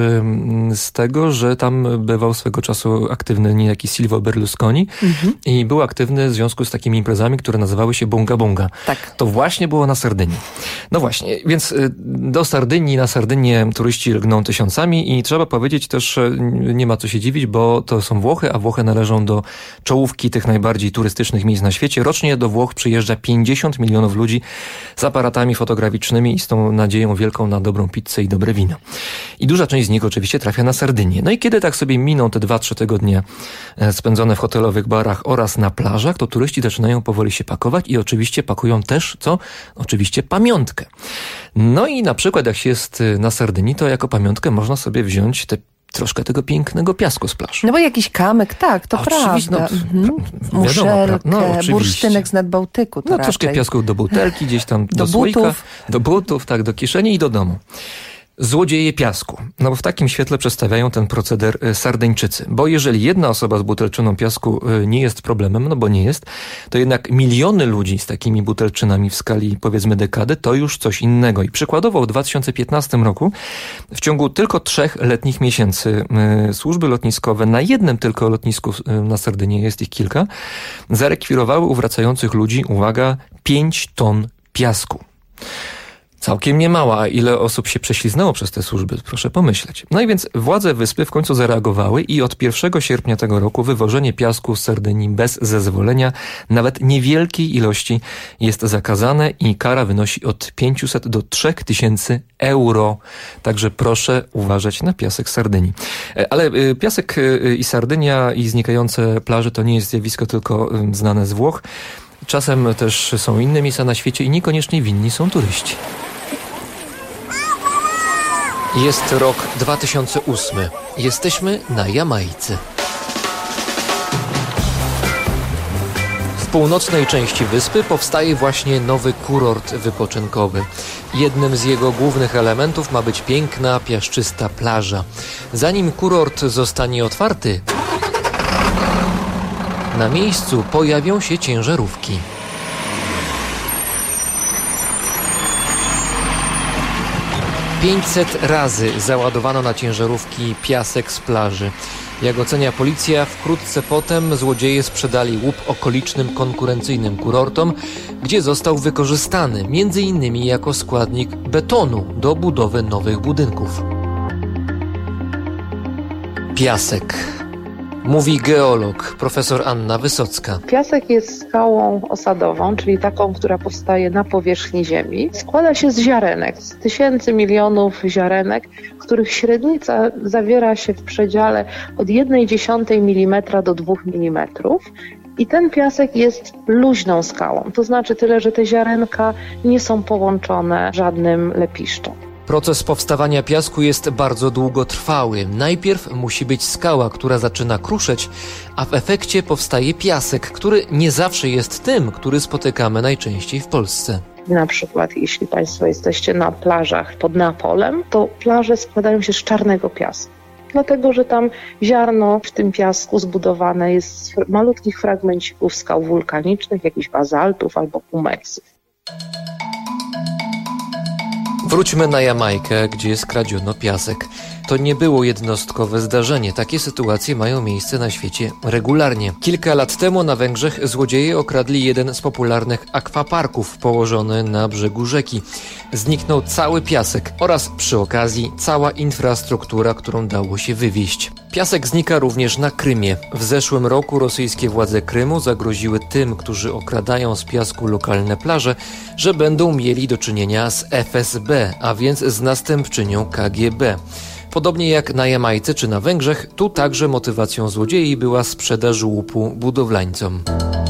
Speaker 3: z tego, że tam bywał swego czasu aktywny niejaki Silvio Berlusconi i był aktywny w związku z takimi imprezami, które nazywały się Bunga Bunga.
Speaker 14: Tak.
Speaker 3: To właśnie było na Sardynii. No właśnie, więc do Sardynii, na Sardynię turyści lgną tysiącami i trzeba powiedzieć też, nie ma co się dziwić, bo to są Włochy, a Włochy należą do czołówki tych najbardziej turystycznych miejsc na świecie. Rocznie do Włoch przyjeżdża 50 milionów ludzi z aparatami fotograficznymi i z tą nadzieją wielką na dobrą pizzę i dobre wino. I duża część z nich oczywiście trafia na Sardynię. No i kiedy tak sobie miną te 2-3 tygodnie spędzone w hotelowych barach oraz na plażach, to turyści zaczynają powoli się pakować i oczywiście pakują też, co? Oczywiście pamiątkę. No i na przykład jak się jest na Sardynii, to jako pamiątkę można sobie wziąć troszkę tego pięknego piasku z plaż.
Speaker 14: No bo jakiś kamyk, tak, to prawda. Muszelkę, bursztynek z Nadbałtyku.
Speaker 3: No troszkę piasku do butelki, gdzieś tam do słoika, do butów, tak, do kieszeni i do domu. Złodzieje piasku. No bo w takim świetle przedstawiają ten proceder Sardyńczycy. Bo jeżeli jedna osoba z butelczyną piasku nie jest problemem, no bo nie jest, to jednak miliony ludzi z takimi butelczynami w skali powiedzmy dekady to już coś innego. I przykładowo w 2015 roku w ciągu tylko 3 letnich miesięcy służby lotniskowe na jednym tylko lotnisku na Sardynie, jest ich kilka, zarekwirowały u wracających ludzi, uwaga, 5 ton piasku. Całkiem niemała, a ile osób się prześliznęło przez te służby, proszę pomyśleć. No i więc władze wyspy w końcu zareagowały i od 1 sierpnia tego roku wywożenie piasku z Sardynii bez zezwolenia, nawet niewielkiej ilości, jest zakazane i kara wynosi od 500 do 3000 euro. Także proszę uważać na piasek z Sardynii. Ale piasek i Sardynia i znikające plaże to nie jest zjawisko tylko znane z Włoch. Czasem też są inne miejsca na świecie i niekoniecznie winni są turyści. Jest rok 2008. Jesteśmy na Jamajce. W północnej części wyspy powstaje właśnie nowy kurort wypoczynkowy. Jednym z jego głównych elementów ma być piękna, piaszczysta plaża. Zanim kurort zostanie otwarty, na miejscu pojawią się ciężarówki. 500 razy załadowano na ciężarówki piasek z plaży. Jak ocenia policja, wkrótce potem złodzieje sprzedali łup okolicznym konkurencyjnym kurortom, gdzie został wykorzystany m.in. jako składnik betonu do budowy nowych budynków. Piasek. Mówi geolog, profesor Anna Wysocka.
Speaker 1: Piasek jest skałą osadową, czyli taką, która powstaje na powierzchni ziemi. Składa się z ziarenek, z tysięcy, milionów ziarenek, których średnica zawiera się w przedziale od 1/10 mm do 2 mm. I ten piasek jest luźną skałą, to znaczy tyle, że te ziarenka nie są połączone żadnym lepiszczem.
Speaker 3: Proces powstawania piasku jest bardzo długotrwały. Najpierw musi być skała, która zaczyna kruszeć, a w efekcie powstaje piasek, który nie zawsze jest tym, który spotykamy najczęściej w Polsce.
Speaker 1: Na przykład jeśli Państwo jesteście na plażach pod Neapolem, to plaże składają się z czarnego piasku. Dlatego, że tam ziarno w tym piasku zbudowane jest z malutkich fragmencików skał wulkanicznych, jakichś bazaltów albo pumeksów.
Speaker 3: Wróćmy na Jamajkę, gdzie skradziono piasek. To nie było jednostkowe zdarzenie. Takie sytuacje mają miejsce na świecie regularnie. Kilka lat temu na Węgrzech złodzieje okradli jeden z popularnych akwaparków położony na brzegu rzeki. Zniknął cały piasek oraz przy okazji cała infrastruktura, którą dało się wywieźć. Piasek znika również na Krymie. W zeszłym roku rosyjskie władze Krymu zagroziły tym, którzy okradają z piasku lokalne plaże, że będą mieli do czynienia z FSB, a więc z następczynią KGB. Podobnie jak na Jamajce czy na Węgrzech, tu także motywacją złodziei była sprzedaż łupu budowlańcom.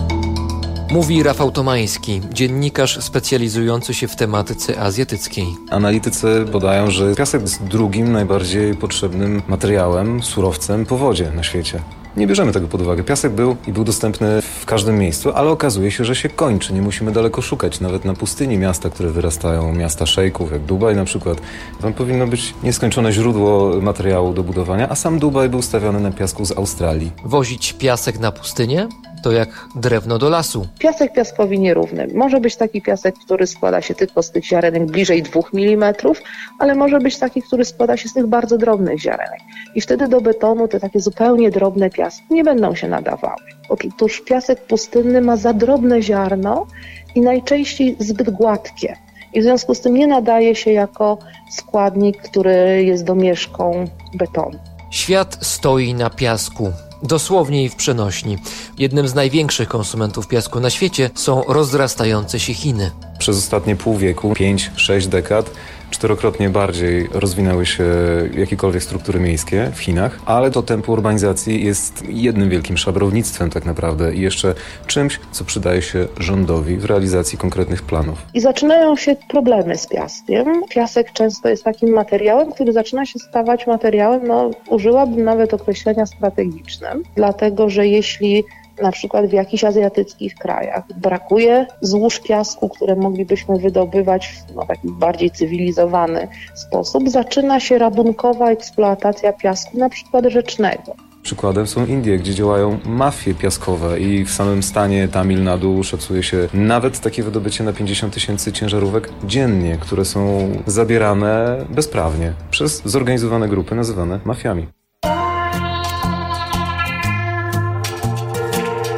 Speaker 3: Mówi Rafał Tomański, dziennikarz specjalizujący się w tematyce azjatyckiej.
Speaker 4: Analitycy podają, że piasek jest drugim najbardziej potrzebnym materiałem, surowcem po wodzie na świecie. Nie bierzemy tego pod uwagę. Piasek był dostępny w każdym miejscu, ale okazuje się, że się kończy. Nie musimy daleko szukać. Nawet na pustyni miasta, które wyrastają, miasta szejków, jak Dubaj na przykład, tam powinno być nieskończone źródło materiału do budowania, a sam Dubaj był stawiany na piasku z Australii.
Speaker 3: Wozić piasek na pustynię? To jak drewno do lasu.
Speaker 1: Piasek piaskowi nierówny. Może być taki piasek, który składa się tylko z tych ziarenek bliżej 2 mm, ale może być taki, który składa się z tych bardzo drobnych ziarenek. I wtedy do betonu te takie zupełnie drobne piaski nie będą się nadawały. Otóż piasek pustynny ma za drobne ziarno i najczęściej zbyt gładkie. I w związku z tym nie nadaje się jako składnik, który jest domieszką betonu.
Speaker 3: Świat stoi na piasku. Dosłownie i w przenośni. Jednym z największych konsumentów piasku na świecie są rozrastające się Chiny.
Speaker 4: Przez ostatnie pół wieku, 5-6 dekad, 4-krotnie bardziej rozwinęły się jakiekolwiek struktury miejskie w Chinach, ale to tempo urbanizacji jest jednym wielkim szabrownictwem tak naprawdę i jeszcze czymś, co przydaje się rządowi w realizacji konkretnych planów.
Speaker 1: I zaczynają się problemy z piaskiem. Piasek często jest takim materiałem, który zaczyna się stawać materiałem, użyłabym nawet określenia strategicznym, dlatego że jeśli na przykład w jakichś azjatyckich krajach brakuje złóż piasku, które moglibyśmy wydobywać w taki bardziej cywilizowany sposób, zaczyna się rabunkowa eksploatacja piasku, na przykład rzecznego.
Speaker 4: Przykładem są Indie, gdzie działają mafie piaskowe i w samym stanie Tamil Nadu szacuje się nawet takie wydobycie na 50 000 ciężarówek dziennie, które są zabierane bezprawnie przez zorganizowane grupy nazywane mafiami.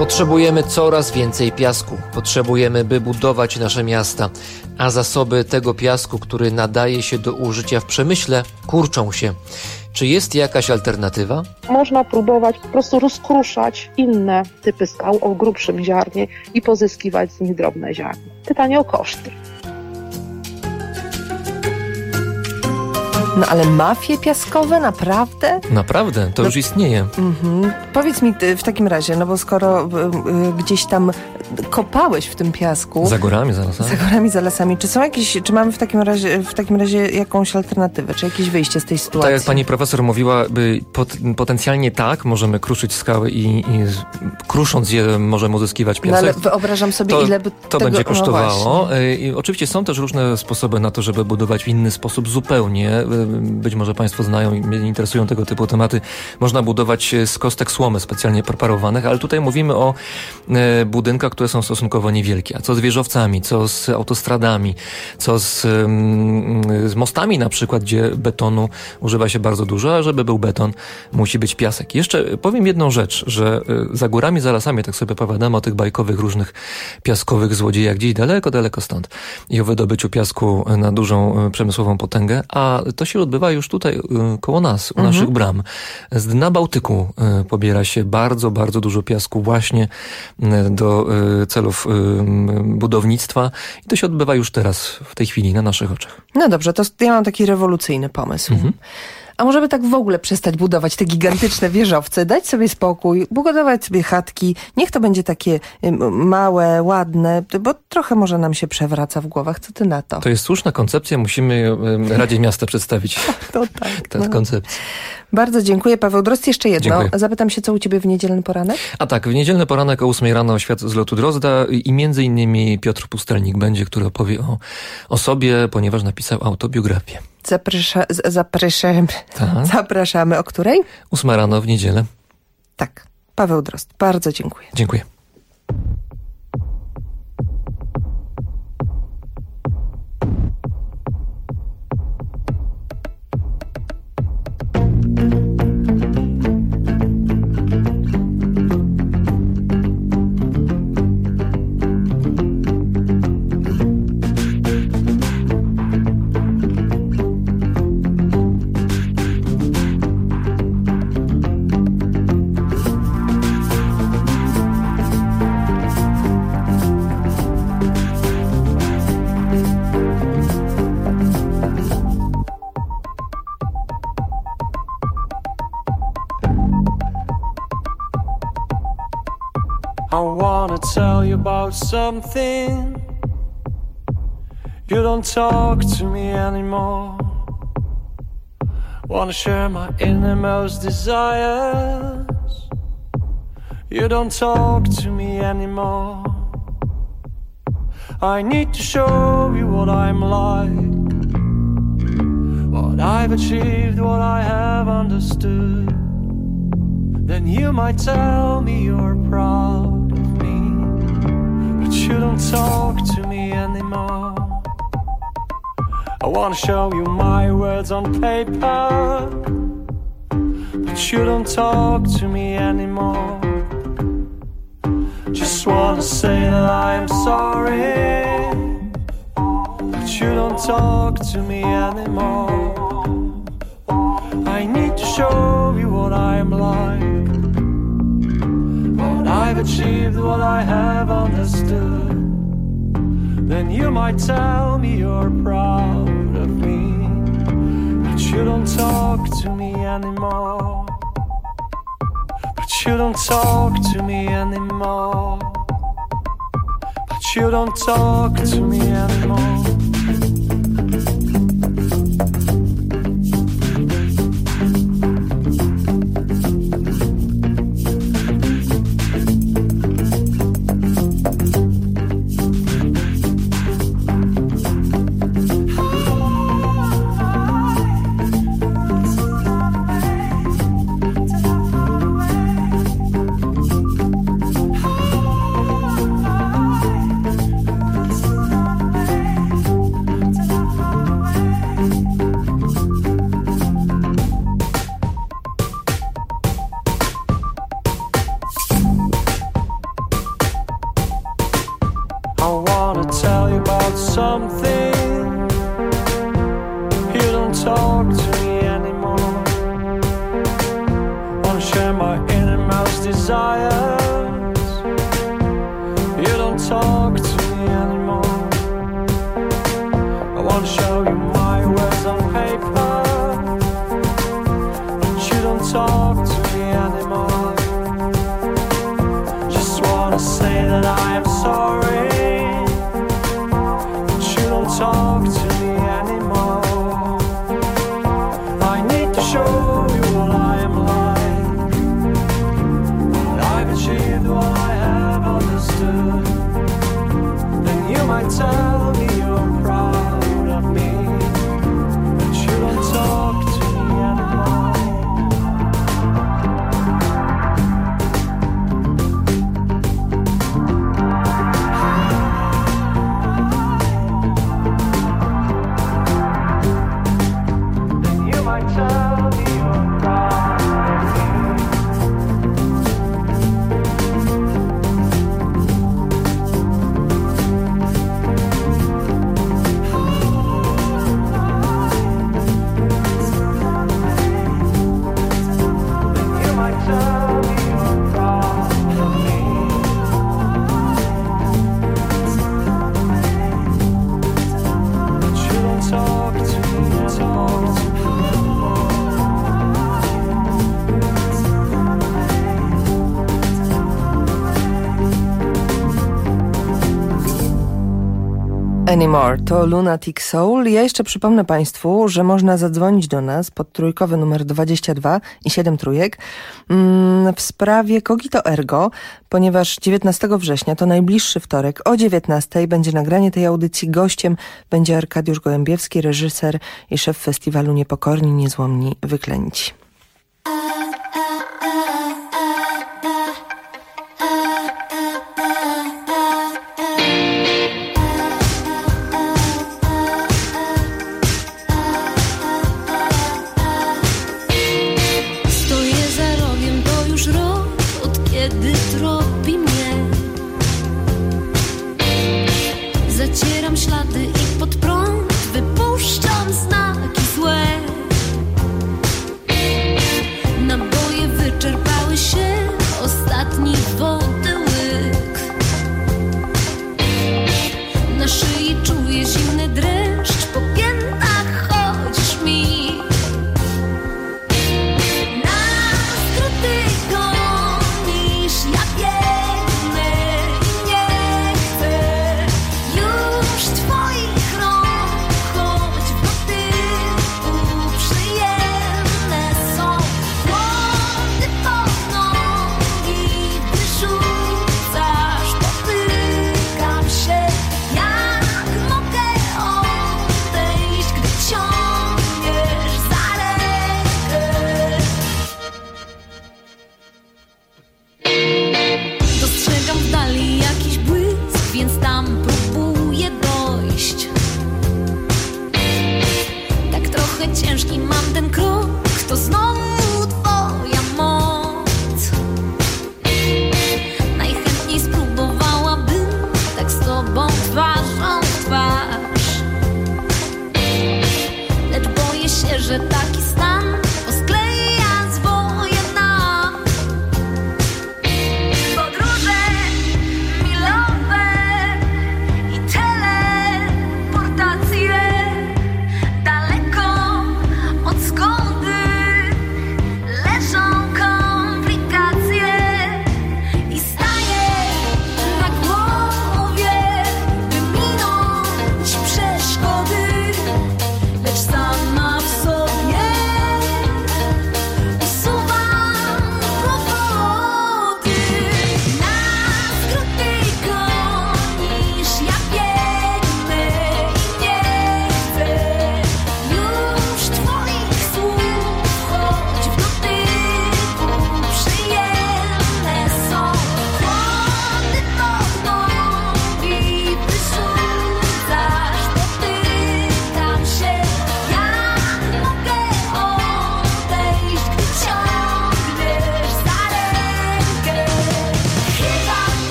Speaker 3: Potrzebujemy coraz więcej piasku. Potrzebujemy, by budować nasze miasta. A zasoby tego piasku, który nadaje się do użycia w przemyśle, kurczą się. Czy jest jakaś alternatywa?
Speaker 1: Można próbować po prostu rozkruszać inne typy skał o grubszym ziarnie i pozyskiwać z nich drobne ziarno. Pytanie o koszty.
Speaker 14: No ale mafie piaskowe, naprawdę?
Speaker 3: Naprawdę, to już istnieje.
Speaker 14: Powiedz mi w takim razie, no bo skoro gdzieś tam kopałeś w tym piasku...
Speaker 3: Za górami, za lasami.
Speaker 14: Za górami, za lasami. Czy są jakieś, czy mamy w takim razie jakąś alternatywę? Czy jakieś wyjście z tej sytuacji?
Speaker 3: Tak jak pani profesor mówiła, potencjalnie tak, możemy kruszyć skały i krusząc je możemy uzyskiwać piasek.
Speaker 14: No ale wyobrażam sobie, ile by
Speaker 3: to
Speaker 14: tego...
Speaker 3: będzie kosztowało.
Speaker 14: No
Speaker 3: I oczywiście są też różne sposoby na to, żeby budować w inny sposób zupełnie. Być może państwo znają i mnie interesują tego typu tematy. Można budować z kostek słomy specjalnie preparowanych, ale tutaj mówimy o budynkach, które są stosunkowo niewielkie. A co z wieżowcami, co z autostradami, co z mostami na przykład, gdzie betonu używa się bardzo dużo, a żeby był beton, musi być piasek. Jeszcze powiem jedną rzecz, że za górami, za lasami, tak sobie opowiadamy o tych bajkowych różnych piaskowych złodziejach gdzieś daleko, daleko stąd i o wydobyciu piasku na dużą przemysłową potęgę, a to się odbywa już tutaj koło nas, u naszych bram. Z dna Bałtyku pobiera się bardzo, bardzo dużo piasku właśnie do celów budownictwa i to się odbywa już teraz, w tej chwili, na naszych oczach.
Speaker 14: No dobrze, to ja mam taki rewolucyjny pomysł. A może by tak w ogóle przestać budować te gigantyczne wieżowce, dać sobie spokój, budować sobie chatki, niech to będzie takie małe, ładne, bo trochę może nam się przewraca w głowach. Co ty na to?
Speaker 3: To jest słuszna koncepcja, musimy Radzie Miasta przedstawić tę koncepcję.
Speaker 14: Bardzo dziękuję. Paweł Drozd, jeszcze jedno.
Speaker 3: Dziękuję.
Speaker 14: Zapytam się, co u ciebie w niedzielny poranek?
Speaker 3: A tak, w niedzielny poranek o 8 rano świat z lotu Drozda i między innymi Piotr Pustelnik będzie, który opowie o sobie, ponieważ napisał autobiografię.
Speaker 14: Zapraszamy. O której?
Speaker 3: 8 rano w niedzielę.
Speaker 14: Tak. Paweł Drozd, bardzo dziękuję.
Speaker 3: Dziękuję.
Speaker 5: I wanna tell you about something. You don't talk to me anymore. Wanna share my innermost desires. You don't talk to me anymore. I need to show you what I'm like, what I've achieved, what I have understood. Then you might tell me you're proud of me, but you don't talk to me anymore. I wanna show you my words on paper, but you don't talk to me anymore. Just wanna say that I'm sorry, but you don't talk to me anymore. I need to show you what I'm like, what I've achieved, what I have understood. Then you might tell me you're proud of me, but you don't talk to me anymore. But you don't talk to me anymore. But you don't talk to me anymore. talk to me anymore. I want to show you my words on paper, but you don't talk to me anymore. Just wanna say that I am sorry, but you don't talk to me anymore. I need to show you what I am like. I've achieved what I have understood. Then you might tell me you're proud of me, but you don't talk to me anymore. Then you might tell me you're proud of me. You might tell me you're proud of me. But you don't talk to me, talk to me.
Speaker 14: Anymore to Lunatic Soul. Ja jeszcze przypomnę Państwu, że można zadzwonić do nas pod trójkowy numer 22 i 7 trójek w sprawie Cogito Ergo, ponieważ 19 września to najbliższy wtorek o 19 będzie nagranie tej audycji. Gościem będzie Arkadiusz Gołębiewski, reżyser i szef festiwalu Niepokorni, Niezłomni, Wyklęci.
Speaker 2: Stoję za rogiem, to już rok, od kiedy tropi mnie. Zacieram ślady i pod prąd wypuszczam znaki złe. Naboje wyczerpały się, ostatni wody łyk. Na szyi czuję zimny dreszcz, po piętach chodzisz mi. Na skróty gonisz, ja biegnę i nie chcę już twoich rąk, choć w dotyku przyjemne są. Młody pod nogi wyrzucasz, potykam się, jak mogę odejść, gdy ciągniesz za rękę. Dostrzegam w dali jakiś błysk, więc tam próbuję dojść. Tak trochę ciężki mam ten krok, to znowu twoja moc. Najchętniej spróbowałabym tak z tobą twarzą w twarz, lecz boję się, że taki stan poskleja zwoje nam. Podróże milowe i teleportacje daleko od zgody leżą komplikacje i staję na głowie, by minąć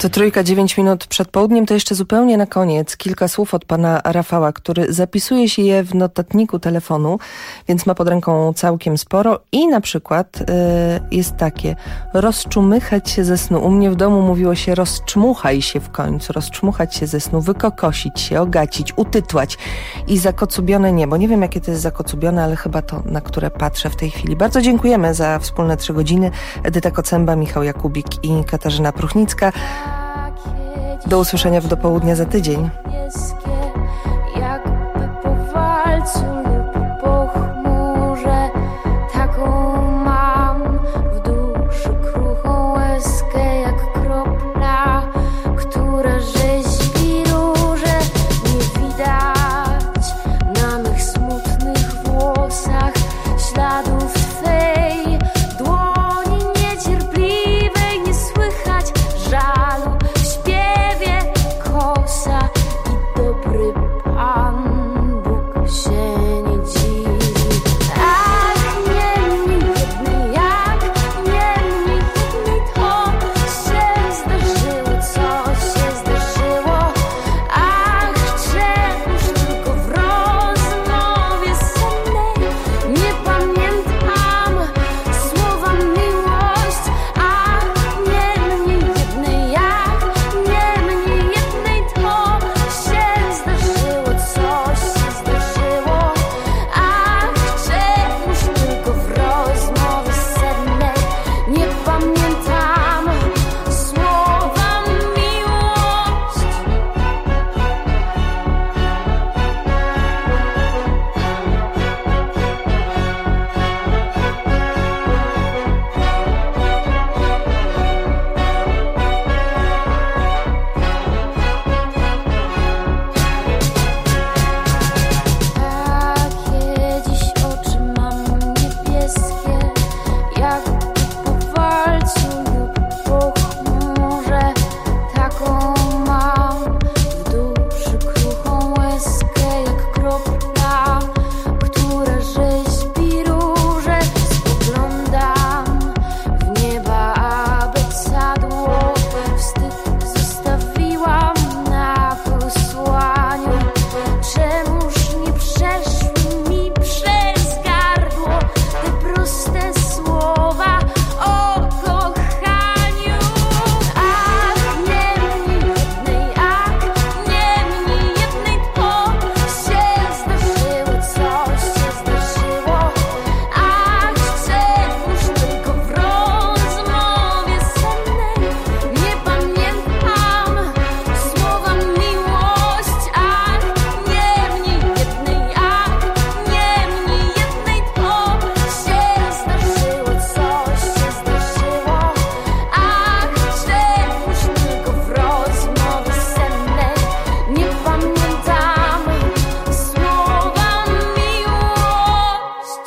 Speaker 14: To Trójka, 9 minut przed południem. To jeszcze zupełnie na koniec kilka słów od pana Rafała, który zapisuje się je w notatniku telefonu, więc ma pod ręką całkiem sporo i na przykład jest takie: rozczumychać się ze snu. U mnie w domu mówiło się rozczmuchaj się w końcu, rozczmuchać się ze snu, wykokosić się, ogacić, utytłać i zakocubione niebo. Nie wiem, jakie to jest zakocubione, ale chyba to, na które patrzę w tej chwili. Bardzo dziękujemy za wspólne 3 godziny. Edyta Kocęba, Michał Jakubik i Katarzyna Pruchnicka. Do usłyszenia w dopołudnia za tydzień.
Speaker 7: Jakby po walcu lub po chmurze, taką mam w duszy kruchą łezkę jak kropla, która rzeźbi róże. Nie widać na mych smutnych włosach śladów twej dłoni niecierpliwej, nie słychać żalu w śpiewie kosa i dobry Pan Bóg się nie dziwi. Ach, niemniej jednej, jak niemniej jednej to się zdarzyło, co się zdarzyło. Ach, czemuż tylko w rozmowie sennej nie pamiętam słowa miłość. Ach, niemniej jednej, jak niemniej jednej to się zdarzyło, co się zdarzyło. Ach, czemuż tylko w rozmowie sennej nie pamiętam słowa miłość. Takie dziś oczy mam niebieskie, jakby po walcu lub po chmurze, taką mam w duszy kruchą łezkę jak kropla, która rzeźbi róże. Spoglądam w nieba, aby cadło wstyd zostawiłam na posłaniu. Czemuż nie przeszły mi przez gardło te proste słowa o kochaniu? Ach, niemniej jednej, ach, niemniej jednej to się zdarzyło, co się zdarzyło. Ach, czemuż tylko w rozmowie sennej nie pamiętam słowa miłość. Ach, niemniej jednej, ach, niemniej jednej to się zdarzyło, co się zdarzyło. Ach, czemuż tylko w rozmowie sennej nie pamiętam słowa miłość.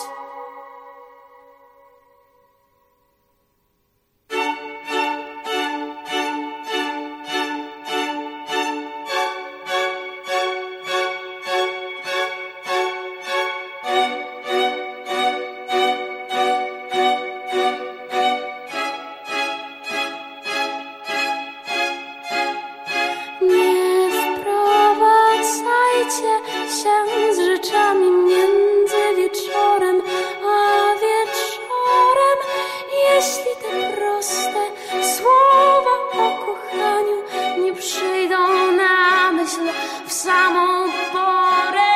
Speaker 7: Nie wprowadzajcie się z rzeczami między wieczorem a wieczorem, jeśli te proste słowa o kochaniu nie przyjdą na myśl w samą porę.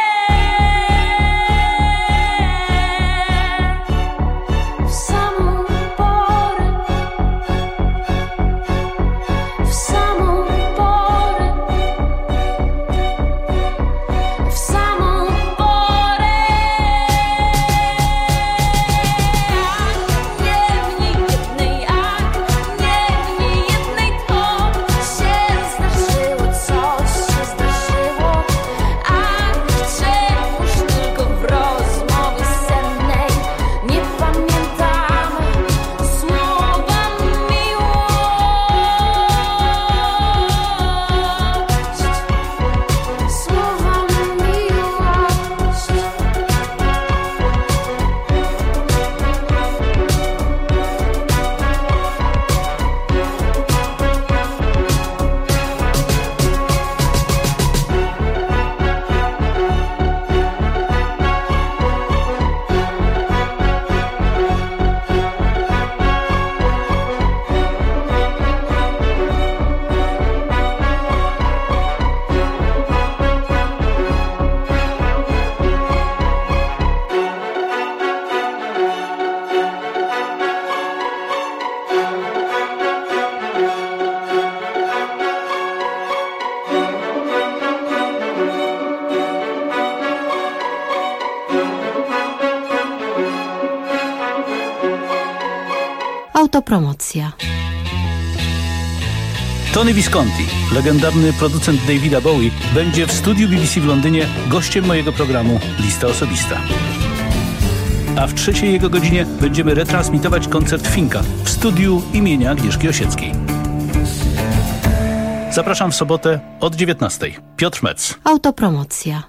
Speaker 7: W samą porę. W samą porę. W samą porę. Niemniej jednej, ach, niemniej jednej to się zdarzyło, co się zdarzyło.
Speaker 8: Autopromocja.
Speaker 11: Tony Visconti, legendarny producent Davida Bowie, będzie w studiu BBC w Londynie gościem mojego programu Lista Osobista. A w trzeciej jego godzinie będziemy retransmitować koncert Finka w studiu imienia Agnieszki Osieckiej. Zapraszam w sobotę od 19:00. Piotr Metz.
Speaker 8: Autopromocja.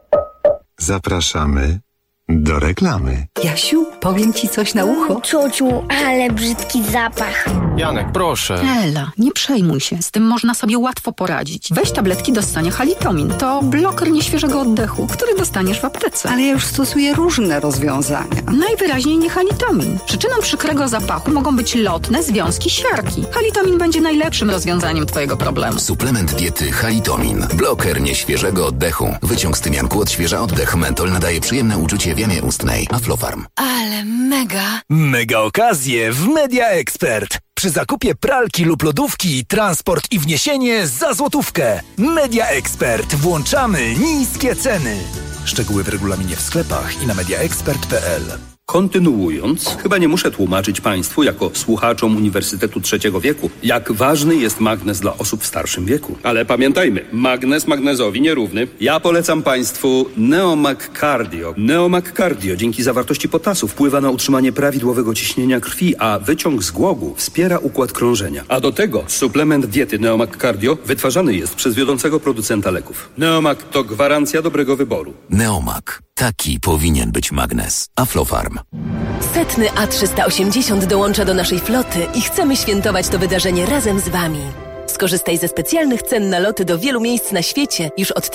Speaker 9: Zapraszamy do reklamy.
Speaker 15: Jasiu, powiem ci coś na ucho.
Speaker 13: Ciociu, ale brzydki zapach.
Speaker 25: Janek, proszę.
Speaker 15: Ela, nie przejmuj się, z tym można sobie łatwo poradzić. Weź tabletki do ssania Halitomin. To bloker nieświeżego oddechu, który dostaniesz w aptece. Ale ja już stosuję różne rozwiązania. Najwyraźniej nie Halitomin. Przyczyną przykrego zapachu mogą być lotne związki siarki. Halitomin będzie najlepszym rozwiązaniem twojego problemu.
Speaker 17: Suplement diety Halitomin. Bloker nieświeżego oddechu. Wyciąg z tymianku odświeża oddech. Mentol nadaje przyjemne uczucie w jamie ustnej. Aflofarm.
Speaker 15: Ale mega.
Speaker 21: Mega okazje w Media Expert. Przy zakupie pralki lub lodówki, transport i wniesienie za złotówkę. Media Expert. Włączamy niskie ceny. Szczegóły w regulaminie w sklepach i na mediaexpert.pl.
Speaker 26: Kontynuując, chyba nie muszę tłumaczyć Państwu, jako słuchaczom Uniwersytetu Trzeciego Wieku, jak ważny jest magnez dla osób w starszym wieku. Ale pamiętajmy, magnez magnezowi nierówny. Ja polecam Państwu Neomag Cardio. Neomag Cardio dzięki zawartości potasu wpływa na utrzymanie prawidłowego ciśnienia krwi, a wyciąg z głogu wspiera układ krążenia. A do tego suplement diety Neomag Cardio wytwarzany jest przez wiodącego producenta leków. Neomag to gwarancja dobrego wyboru.
Speaker 17: Neomag. Taki powinien być magnez. Aflofarm.
Speaker 27: Setny A380 dołącza do naszej floty i chcemy świętować to wydarzenie razem z Wami. Skorzystaj ze specjalnych cen na loty do wielu miejsc na świecie już od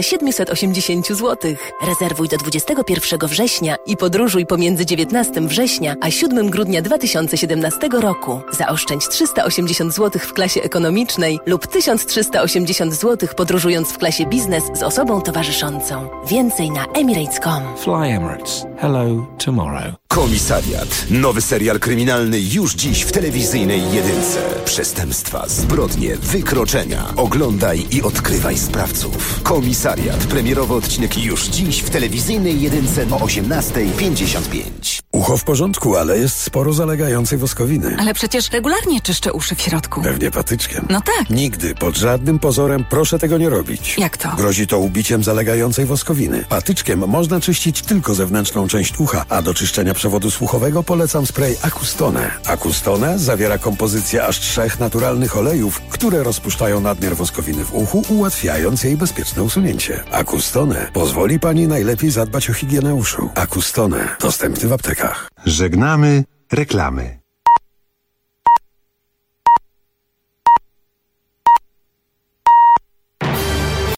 Speaker 27: 1780 zł. Rezerwuj do 21 września i podróżuj pomiędzy 19 września a 7 grudnia 2017 roku. Zaoszczędź 380 zł w klasie ekonomicznej lub 1380 zł podróżując w klasie biznes z osobą towarzyszącą. Więcej na emirates.com.
Speaker 28: Fly Emirates. Hello tomorrow.
Speaker 29: Komisariat. Nowy serial kryminalny już dziś w telewizyjnej jedynce. Przestępstwa, zbrodnie, wykroczenia. Oglądaj i odkrywaj sprawców. Komisariat. Premierowy odcinek już dziś w telewizyjnej jedynce o 18:55.
Speaker 30: Ucho w porządku, ale jest sporo zalegającej woskowiny.
Speaker 15: Ale przecież regularnie czyszczę uszy w środku.
Speaker 30: Pewnie patyczkiem.
Speaker 15: No tak.
Speaker 30: Nigdy, pod żadnym pozorem proszę tego nie robić.
Speaker 15: Jak to?
Speaker 30: Grozi to ubiciem zalegającej woskowiny. Patyczkiem można czyścić tylko zewnętrzną część ucha, a do czyszczenia przewodu słuchowego polecam spray Acustone. Acustone zawiera kompozycję aż 3 naturalnych olejów, które rozpuszczają nadmiar woskowiny w uchu, ułatwiając jej bezpieczne usunięcie. Acustone pozwoli Pani najlepiej zadbać o higienę uszu. Acustone. Dostępny w aptekach.
Speaker 9: Żegnamy reklamy.